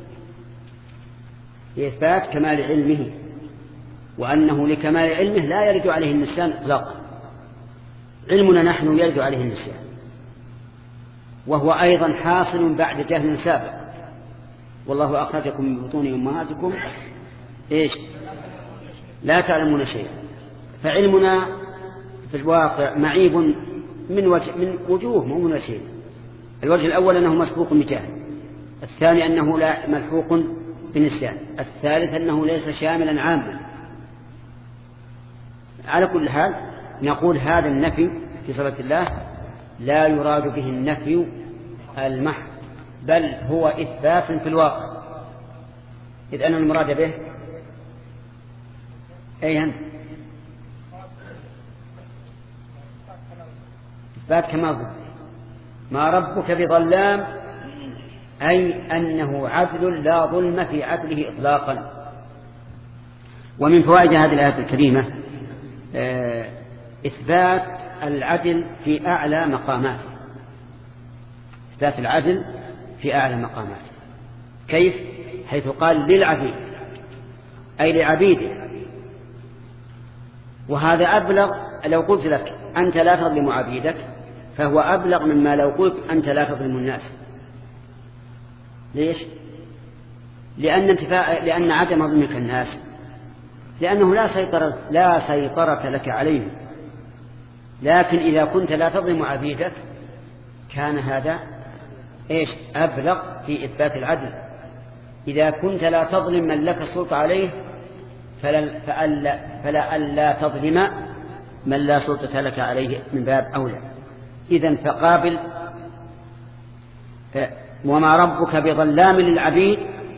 Speaker 1: لإثبات كمال علمه، وأنه لكمال علمه لا يرد عليه النسيان إطلاقا. علمنا نحن يرد عليه النسيان، وهو أيضا حاصل بعد جهل سابق. والله أخرجكم من بطون أمهاتكم إيش؟ لا تعلمون شيئا. فعلمنا في الواقع معيب من وجه من وجوه، مو من شيء. الوجه الأول أنه مسبوق بجهل، الثاني أنه لا ملحوق بنسيان، الثالث أنه ليس شاملا عاما. على كل حال نقول هذا النفي في صفة الله لا يراد به النفي المحض، بل هو إثبات في الواقع، إذ أن المراد به أي أنت إثبات كمال ضد. ما ربك بظلام أي أنه عدل لا ظلم في عدله إطلاقا. ومن فوائد هذه الآية الكريمة إثبات العدل في أعلى مقاماته. إثبات العدل في أعلى مقاماته. كيف؟ حيث قال للعبيد أي لعبيده. وهذا أبلغ. لو قلت لك أنت لا تظلم عبيدك فهو أبلغ مما لو قلت أنت لا تظلم الناس. ليش؟ لأن, انتفاء لأن عدم ظلمك الناس لأنه لا سيطرة, لا سيطرة لك عليه. لكن إذا كنت لا تظلم عبيدك كان هذا إيش؟ أبلغ في إثبات العدل. إذا كنت لا تظلم من لك السلطة عليه فلا, فألا, فلا ألا تظلم من لا سلطة لك عليه من باب أولى. إذن فقابل وما ربك بظلام للعبيد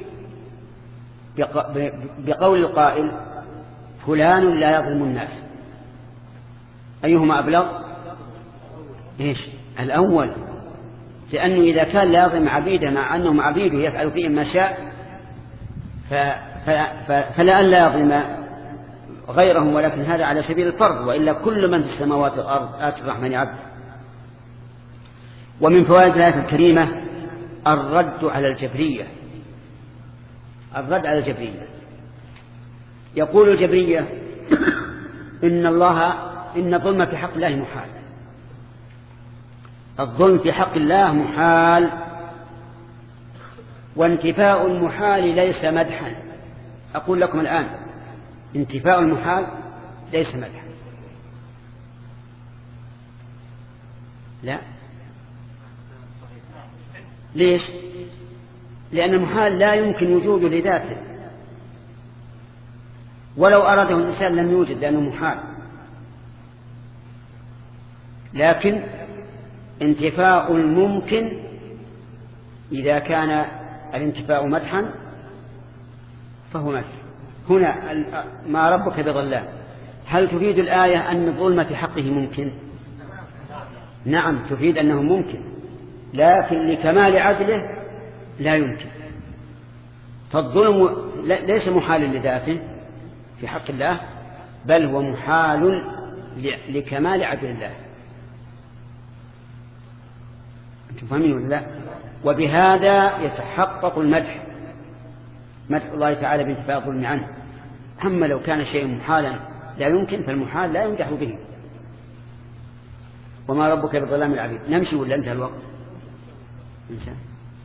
Speaker 1: بقول القائل فلان لا يظلم الناس. أيهما أبلغ؟ إيش؟ الأول. لأنه إذا كان لا يظلم عبيده مع أنهم عبيده يفعل فيهم ما شاء فلا أن لا يظلم غيرهم، ولكن هذا على سبيل الفرض، وإلا كل من في السماوات والأرض آتي الرحمن عبد. ومن فوائد الآية الكريمة الرد على الجبرية. الرد على الجبرية. يقول الجبرية إن الله إن الظلم في حق الله محال. الظلم في حق الله محال، وانتفاء المحال ليس مدحا. أقول لكم الآن انتفاء المحال ليس مدحا. لا. ليش؟ لأن المحال لا يمكن وجوده لذاته، ولو أراده الإنسان لم يوجد لأنه محال. لكن انتفاء الممكن إذا كان الانتفاء مدحا فهو مدح. هنا ما ربك بظلام، هل تفيد الآية أن الظلم في حقه ممكن؟ نعم تفيد أنه ممكن، لكن لكمال عدله لا يمكن. فالظلم ليس محال لذاته في حق الله، بل هو محال لكمال عدل الله. أنتم فاهمين ولا لا؟ وبهذا يتحقق المدح، مدح الله تعالى بانتفاء الظلم عنه. أما لو كان شيء محالا لا يمكن فالمحال لا يمدح به. وما ربك بظلام العبيد. نمشي ولا انتهى الوقت؟ انتهى.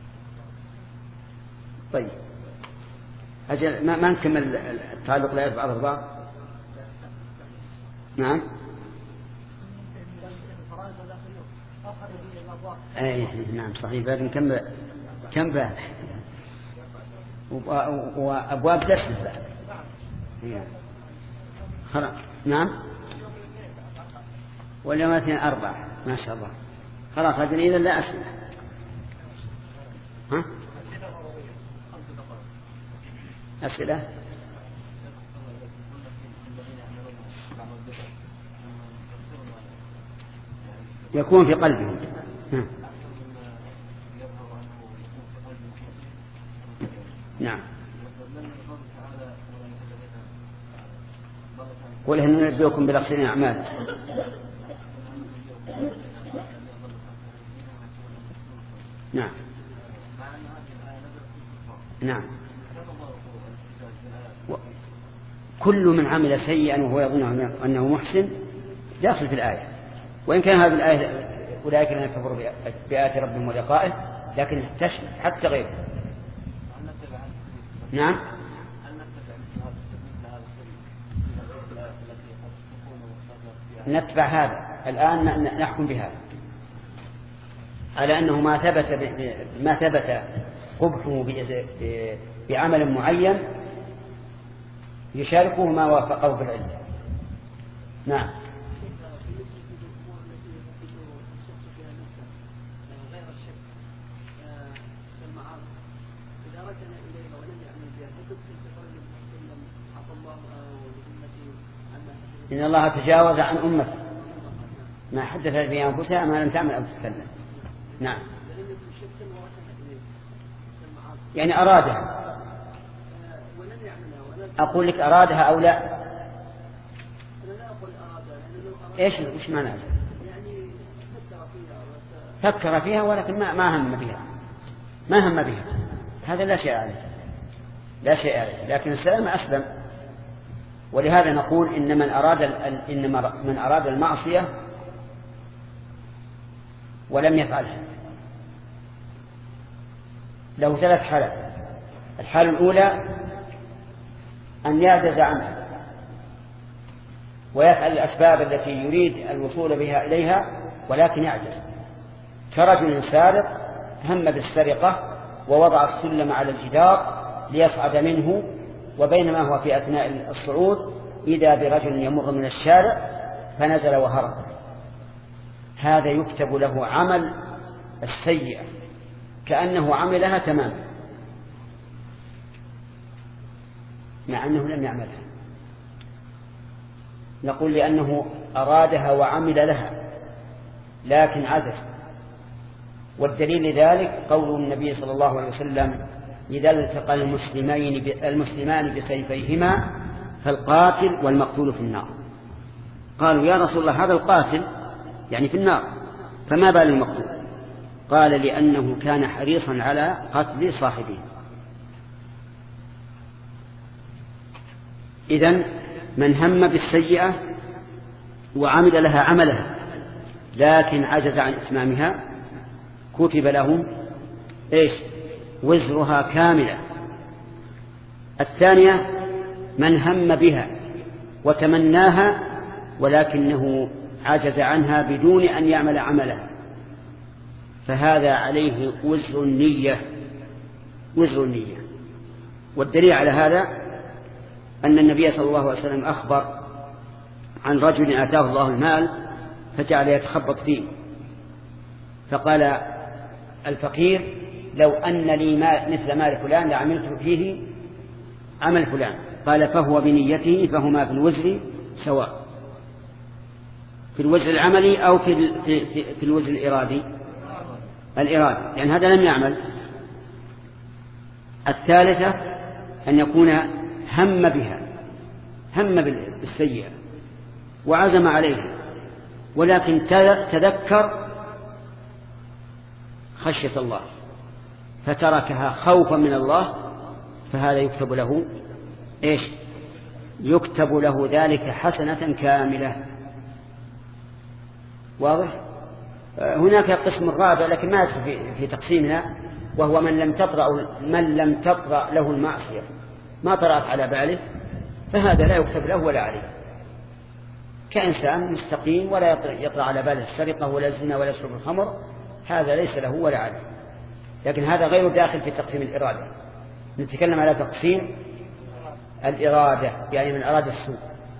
Speaker 1: طيب أجل ما, ما نكمل التعلق لا يرفع الأربعة. نعم أي نعم صحيح. بعد نكمل كم باب وأبواب دسم خلاص. نعم واليوم اثنين أربعة ما شاء الله. خلاص هذا إذا لا أسئلة. ها أسئلة؟ يكون في قلبهم. ها. نعم قل هل ننبئكم بالأخسرين أعمال. نعم نعم كل من عمل سيئا وهو يظن أنه محسن داخل في الآية، وإن كان هذه الآية أولئك الذين كفروا بآيات ربهم ولقائه، لكن تشمل حتى غيره. نعم نتبع هذا الآن نحكم بهذا على أنه ما ثبت ما ثبت قبحه بعمل معين يشاركه ما وافقه بالعلم. نعم إن الله تجاوز عن أمته ما حدث في أنفسها ما لم تعمل أو تتكلم. نعم، يعني أرادها. أقول لك أرادها أو لا؟ إيش إيش معنى؟ فكر فيها ولكن ما ما هم بها، ما هم بها، هذا لا شيء عليه، لا شيء عليه، لكن السلام أسلم. ولهذا نقول إن من أراد إن من أراد المعصية ولم يفعلها له ثلاث حالات. الحالة الأولى أن يعجز عنها ويفعل الأسباب التي يريد الوصول بها إليها ولكن يعجز، كرجل سارق هم بالسرقة ووضع السلم على الجدار ليصعد منه، وبينما هو في أثناء الصعود إذا برجل يمر من الشارع فنزل وهرب. هذا يكتب له عمل السيئة كأنه عملها تماما مع أنه لم يعملها. نقول لأنه أرادها وعمل لها لكن عجز. والدليل لذلك قول النبي صلى الله عليه وسلم: إذا التقى المسلمين المسلمان بسيفيهما فالقاتل والمقتول في النار. قالوا: يا رسول الله هذا القاتل يعني في النار، فما بال المقتول؟ قال: لأنه كان حريصا على قتل صاحبه. إذن من هم بالسيئة وعمل لها عملها لكن عجز عن إتمامها كتب له إيش؟ وزرها كاملة. الثانية من هم بها وتمناها ولكنه عجز عنها بدون أن يعمل عملها، فهذا عليه وزر النية، وزر النية. والدليل على هذا أن النبي صلى الله عليه وسلم أخبر عن رجل آتاه الله المال فجعل يتخبط فيه، فقال الفقير: لو أن لي مال مثل مال فلان لعملت فيه عمل فلان. قال: فهو بنيته، فهما في الوزر سواء، في الوزر العملي أو في, في, في الوزر الإرادي الإرادي لأن يعني هذا لم يعمل. الثالثة أن يكون هم بها، هم بالسيئة وعزم عليها ولكن تذكر خشية الله فتركها خوفا من الله، فهذا يكتب له إيش؟ يكتب له ذلك حسنة كاملة. واضح؟ هناك قسم رابع لكن ما يدخل في, في تقسيمنا، وهو من لم تطرأ من لم تطرأ له المعصية، ما طرأت على باله، فهذا لا يكتب له ولا عليه، كإنسان مستقيم ولا يطرأ على باله السرقة ولا الزنا ولا يشرب الخمر، هذا ليس له ولا عليه. لكن هذا غير داخل في تقسيم الإرادة. نتكلم على تقسيم الإرادة، يعني من أراد السوء.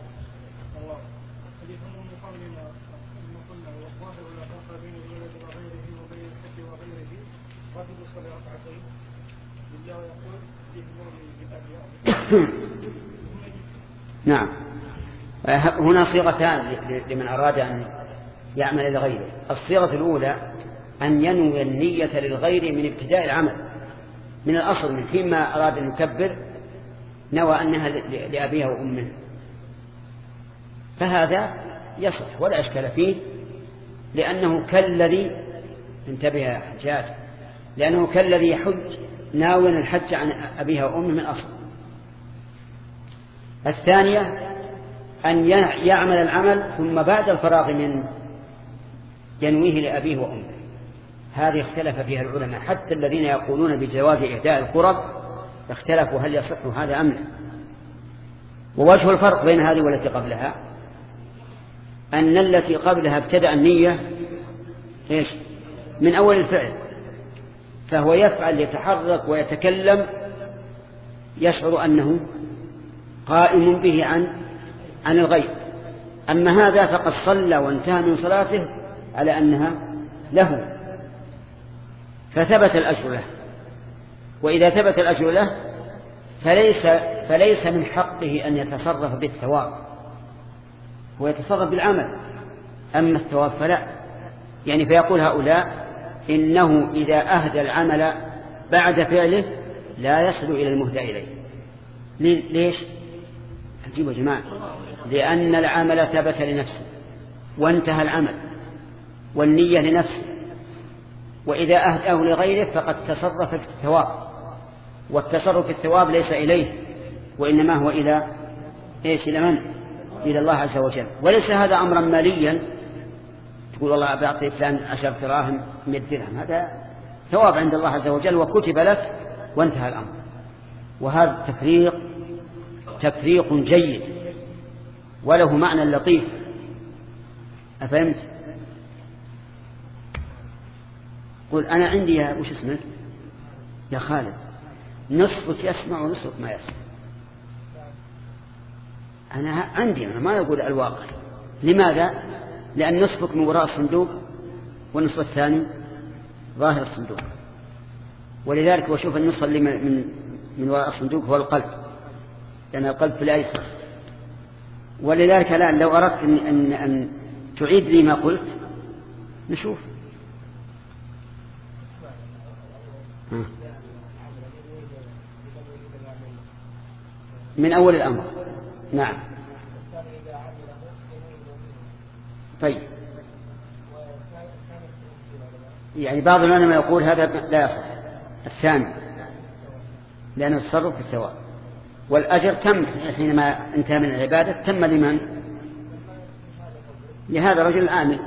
Speaker 1: نعم، هنا صيغتان لمن أراد أن يعمل لغيره. الصيغة الأولى أن ينوي النية للغير من ابتداء العمل، من الأصل من حين ما أراد أن يكبر نوى أنها لأبيها وأمه، فهذا يصح ولا أشكال فيه، لأنه كالذي انتبه يا حجاج لأنه كالذي يحج ناويا الحج عن أبيها وأمه من أصل. الثانية أن يعمل العمل ثم بعد الفراغ منه ينويه لأبيه وأمه. هذه اختلف فيها العلماء، حتى الذين يقولون بجواز إهداء القرب اختلفوا هل يصح هذا أم لا. ووجه الفرق بين هذه والتي قبلها أن التي قبلها ابتدأ النية إيش؟ من أول الفعل، فهو يفعل يتحرك ويتكلم يشعر أنه قائم به عن عن الغير. أما هذا فقد صلى وانتهى من صلاته على أنها له، فثبت الأجر له. وإذا ثبت الأجر له فليس, فليس من حقه أن يتصرف بالثواب، هو يتصرف بالعمل، أما الثواب فلا. يعني فيقول هؤلاء إنه إذا أهدى العمل بعد فعله لا يصل إلى المهدى إليه. ليش؟ عجيب يا جماعة، لأن العمل ثبت لنفسه وانتهى العمل، والنية لنفسه، وإذا أهداه لغيره فقد تصرف في الثواب، والتصرف في الثواب ليس إليه وإنما هو إلى إيش؟ إلى من؟ إلى الله عز وجل. وليس هذا أمرا ماليا تقول والله أعطي فلان عشر دراهم مئة درهم، هذا ثواب عند الله عز وجل وكتب لك وانتهى الأمر. وهذا تفريق تفريق جيد وله معنى لطيف. أفهمت؟ قل أنا عندي يا وش اسمك يا خالد، نصفك يسمع ونصفك ما يسمع. أنا عندي، أنا ما أقول الواقع. لماذا؟ لأن نصفك من وراء الصندوق والنصف الثاني ظاهر الصندوق، ولذلك وشوف النصف اللي من من وراء الصندوق هو القلب، لأن القلب في الأيسر. ولذلك الآن لو أردت أن, أن, أن تعيد لي ما قلت نشوف. من أول الأمر. نعم. طيب، يعني بعض العلماء يقول هذا لا يصح. الثاني لأنه التصرف في الثواب، والأجر تم حينما انتهى من العبادة. تم لمن؟ لهذا الرجل العامل.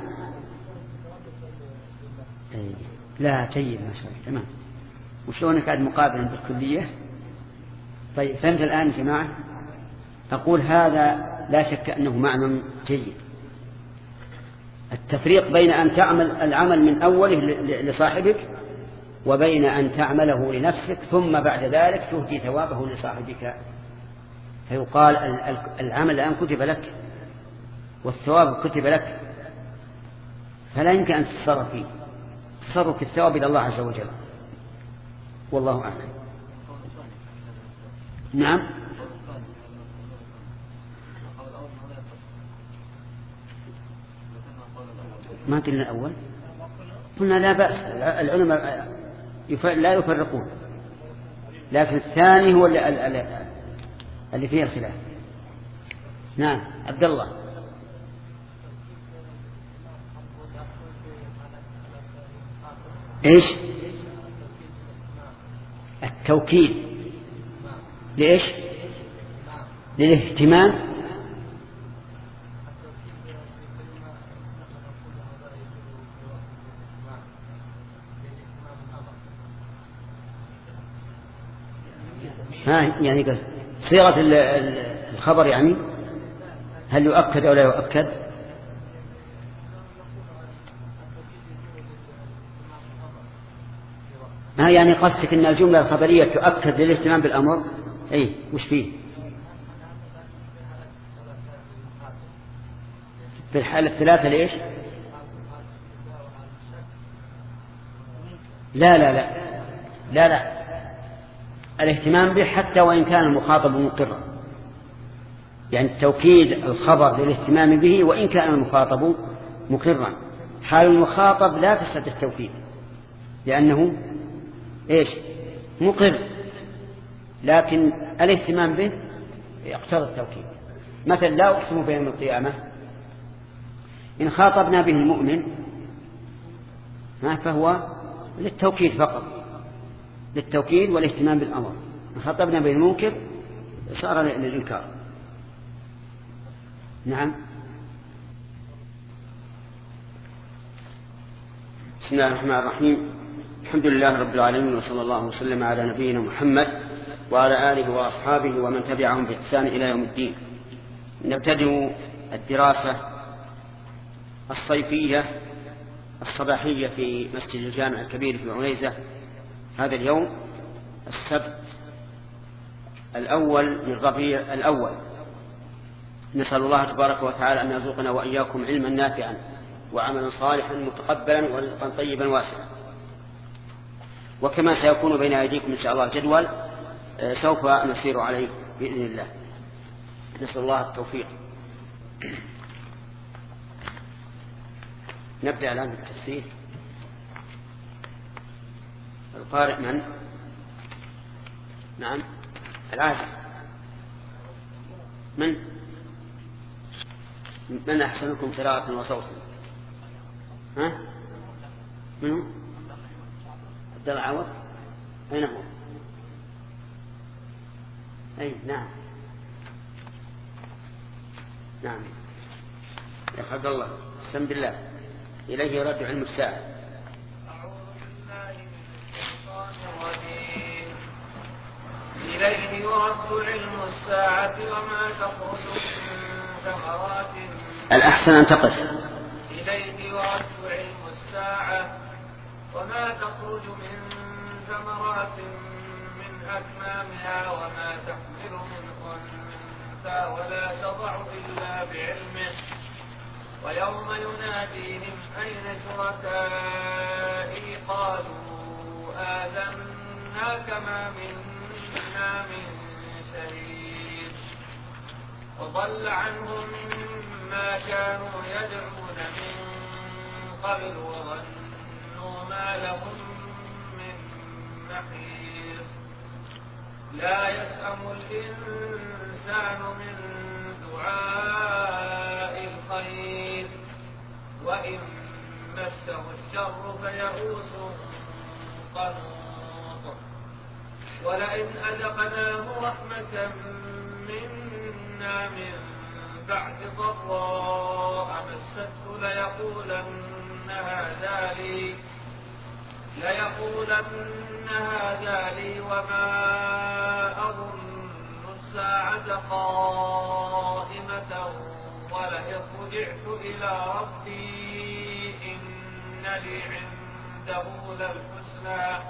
Speaker 1: لا جيد ما شاء الله تمام. وشلونك قاعد مقابلا بالكلية؟ طيب فهمت الآن يا جماعة؟ أقول هذا لا شك أنه معنى جيد، التفريق بين أن تعمل العمل من أوله لصاحبك وبين أن تعمله لنفسك ثم بعد ذلك تهدي ثوابه لصاحبك. فيقال العمل الآن كتب لك والثواب كتب لك، فلا يمكن أن تتصرف فيه. تصرف في الثواب إلى الله عز وجل، والله أعلم. نعم. ما قلنا الأول، قلنا لا بأس، العلماء لا يفرقون، لكن الثاني هو اللي, اللي فيه الخلاف. نعم عبد الله. ايش التوكيد؟ ليش؟ للاهتمام. ها يعني قال صيغة الخبر، يعني هل يؤكد أو لا يؤكد؟ ها يعني قصدك أن الجملة الخبرية تؤكد للاهتمام بالأمر؟ أي وش فيه؟ في الحالة الثلاثة ليش؟ لا لا لا لا لا الاهتمام به حتى وإن كان المخاطب مقرا، يعني التوكيد الخبر للاهتمام به وإن كان المخاطب مقرا. حال المخاطب لا تستدعي التوكيد لأنه إيش؟ مقر، لكن الاهتمام به يقتضي التوكيد. مثلا لا أقسم بيوم القيامة، إن خاطبنا به المؤمن فهو للتوكيد فقط، للتوكيد والاهتمام بالأمر. إن خاطبنا به المنكر صار للإنكار. نعم. بسم الله الرحمن الرحيم. الحمد لله رب العالمين، وصلى الله وسلم على نبينا محمد وعلى آله وأصحابه ومن تبعهم بإحسان إلى يوم الدين. نبتدئ الدراسة الصيفية الصباحية في مسجد الجامع الكبير في عنيزة هذا اليوم السبت الأول من ربيع الأول. نسأل الله تبارك وتعالى أن يرزقنا وإياكم علما نافعا وعملا صالحا متقبلا ورزقا طيبا واسعا. وكما سيكون بين أيديكم إن شاء الله جدول سوف نسير عليه بإذن الله. نسأل الله التوفيق. نبدأ الآن بالتفسير. القارئ من؟ نعم العادل. من؟ من أحسنكم قراءة وصوتا؟ ها؟ منه؟ عبد الله عوض؟ أين هو؟ أي نعم نعم يا عبد الله سم بالله. إليه يرد علم الساعة.
Speaker 5: أعوذ بالله من الشيطان الرجيم. إليه يرد علم الساعة وما تخرج من ثمرات.
Speaker 1: الأحسن أن تقف.
Speaker 5: إليه يرد علم الساعة وما تخرج من ثمرات من أكمامها وما تحمل من أنثى ولا تضع إلا بعلمه ويوم يناديهم أين شركائي قالوا آذناك ما منا من شهيد وضل عنهم ما كانوا يدعون من قبل وظنوا ما لهم من محيص. لا يسأم الإنسان من دعاء الخير وإن مسه الشر فيئوس قنوط. ولئن أذقناه رحمة منا من بعد ضراء مسته ليقولن هذا لي ليقولن هذا لي وما أظن الساعة قائمة ولئن رجعت إلى ربي إن لي عنده للحسنى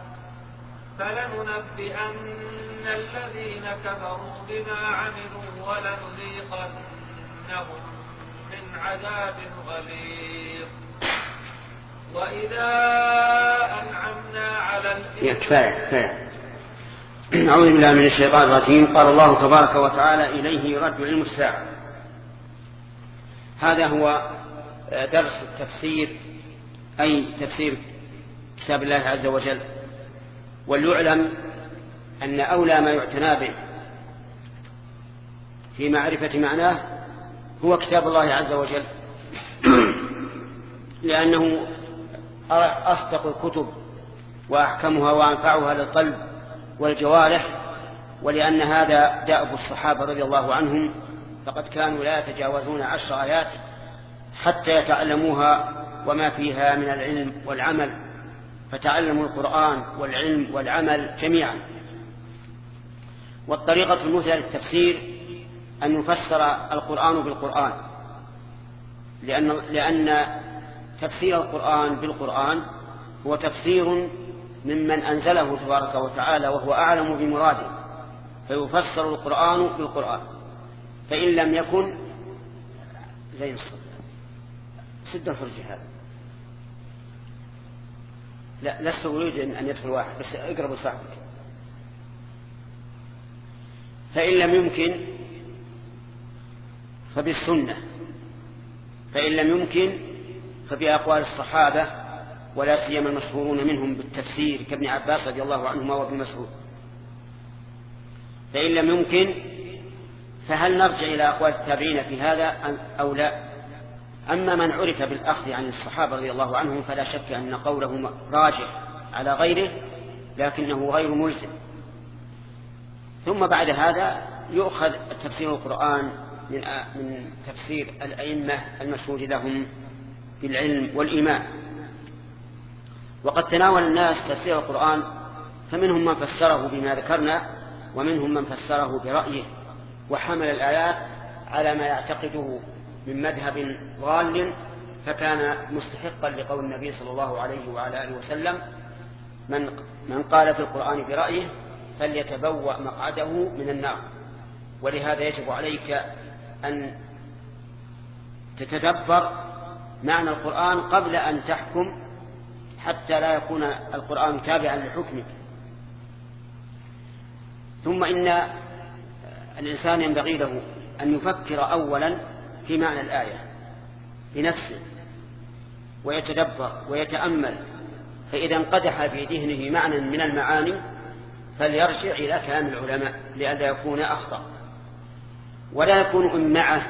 Speaker 5: فلننبئن الذين كفروا بما عملوا ولنذيقنهم من عذاب غليظ. وإذا أنعمنا على
Speaker 1: الإنسان. أعوذ بالله من الشيطان الرجيم. قال الله تبارك وتعالى إليه يرد علم الساعة. هذا هو درس التفسير أي تفسير كتاب الله عز وجل. وليعلم أن أولى ما يعتنى به في معرفة معناه هو كتاب الله عز وجل لأنه أصدق الكتب وأحكمها وأنفعها للقلب والجوارح. ولأن هذا دأب الصحابة رضي الله عنهم فقد كانوا لا يتجاوزون عشر آيات حتى يتعلموها وما فيها من العلم والعمل. فتعلموا القرآن والعلم والعمل جميعا. والطريقة المثلى للتفسير أن يفسر القرآن بالقرآن لأن, لأن تفسير القرآن بالقرآن هو تفسير ممن أنزله تبارك وتعالى وهو أعلم بمراده فيفسر القرآن بالقرآن. فإن لم يكن زي الصدر سد الفرج هذا لا لست أريد أن يدخل واحد بس اقربوا صاحبك. فإن لم يمكن فبالسنة فإن لم يمكن فبأقوال الصحابة ولا سيما المشهورون منهم بالتفسير كابن عباس رضي الله عنهما وابن مسعود. فإن لم يمكن فهل نرجع إلى أقوال التابعين في هذا أو لا؟ أما من عرف بالأخذ عن الصحابة رضي الله عنهم فلا شك أن قوله راجح على غيره لكنه غير ملزم. ثم بعد هذا يؤخذ تفسير القرآن من من تفسير الأئمة المشهود لهم بالعلم والإيمان. وقد تناول الناس تفسير القرآن فمنهم من فسره بما ذكرنا ومنهم من فسره برأيه وحمل الآيات على ما يعتقده من مذهب ضال فكان مستحقا لقول النبي صلى الله عليه وعلى آله وسلم من, من قال في القرآن برأيه فليتبوأ مقعده من النار. ولهذا يجب عليك أن تتدبر معنى القرآن قبل أن تحكم حتى لا يكون القرآن تابعا لحكمك. ثم إن الإنسان ينبغي له أن يفكر أولا في معنى الآية بنفسه ويتدبر ويتأمل، فإذا انقدح في ذهنه معنى من المعاني فليرجع إلى كلام العلماء لئلا يكون أخطأ. ولا يكون إن معه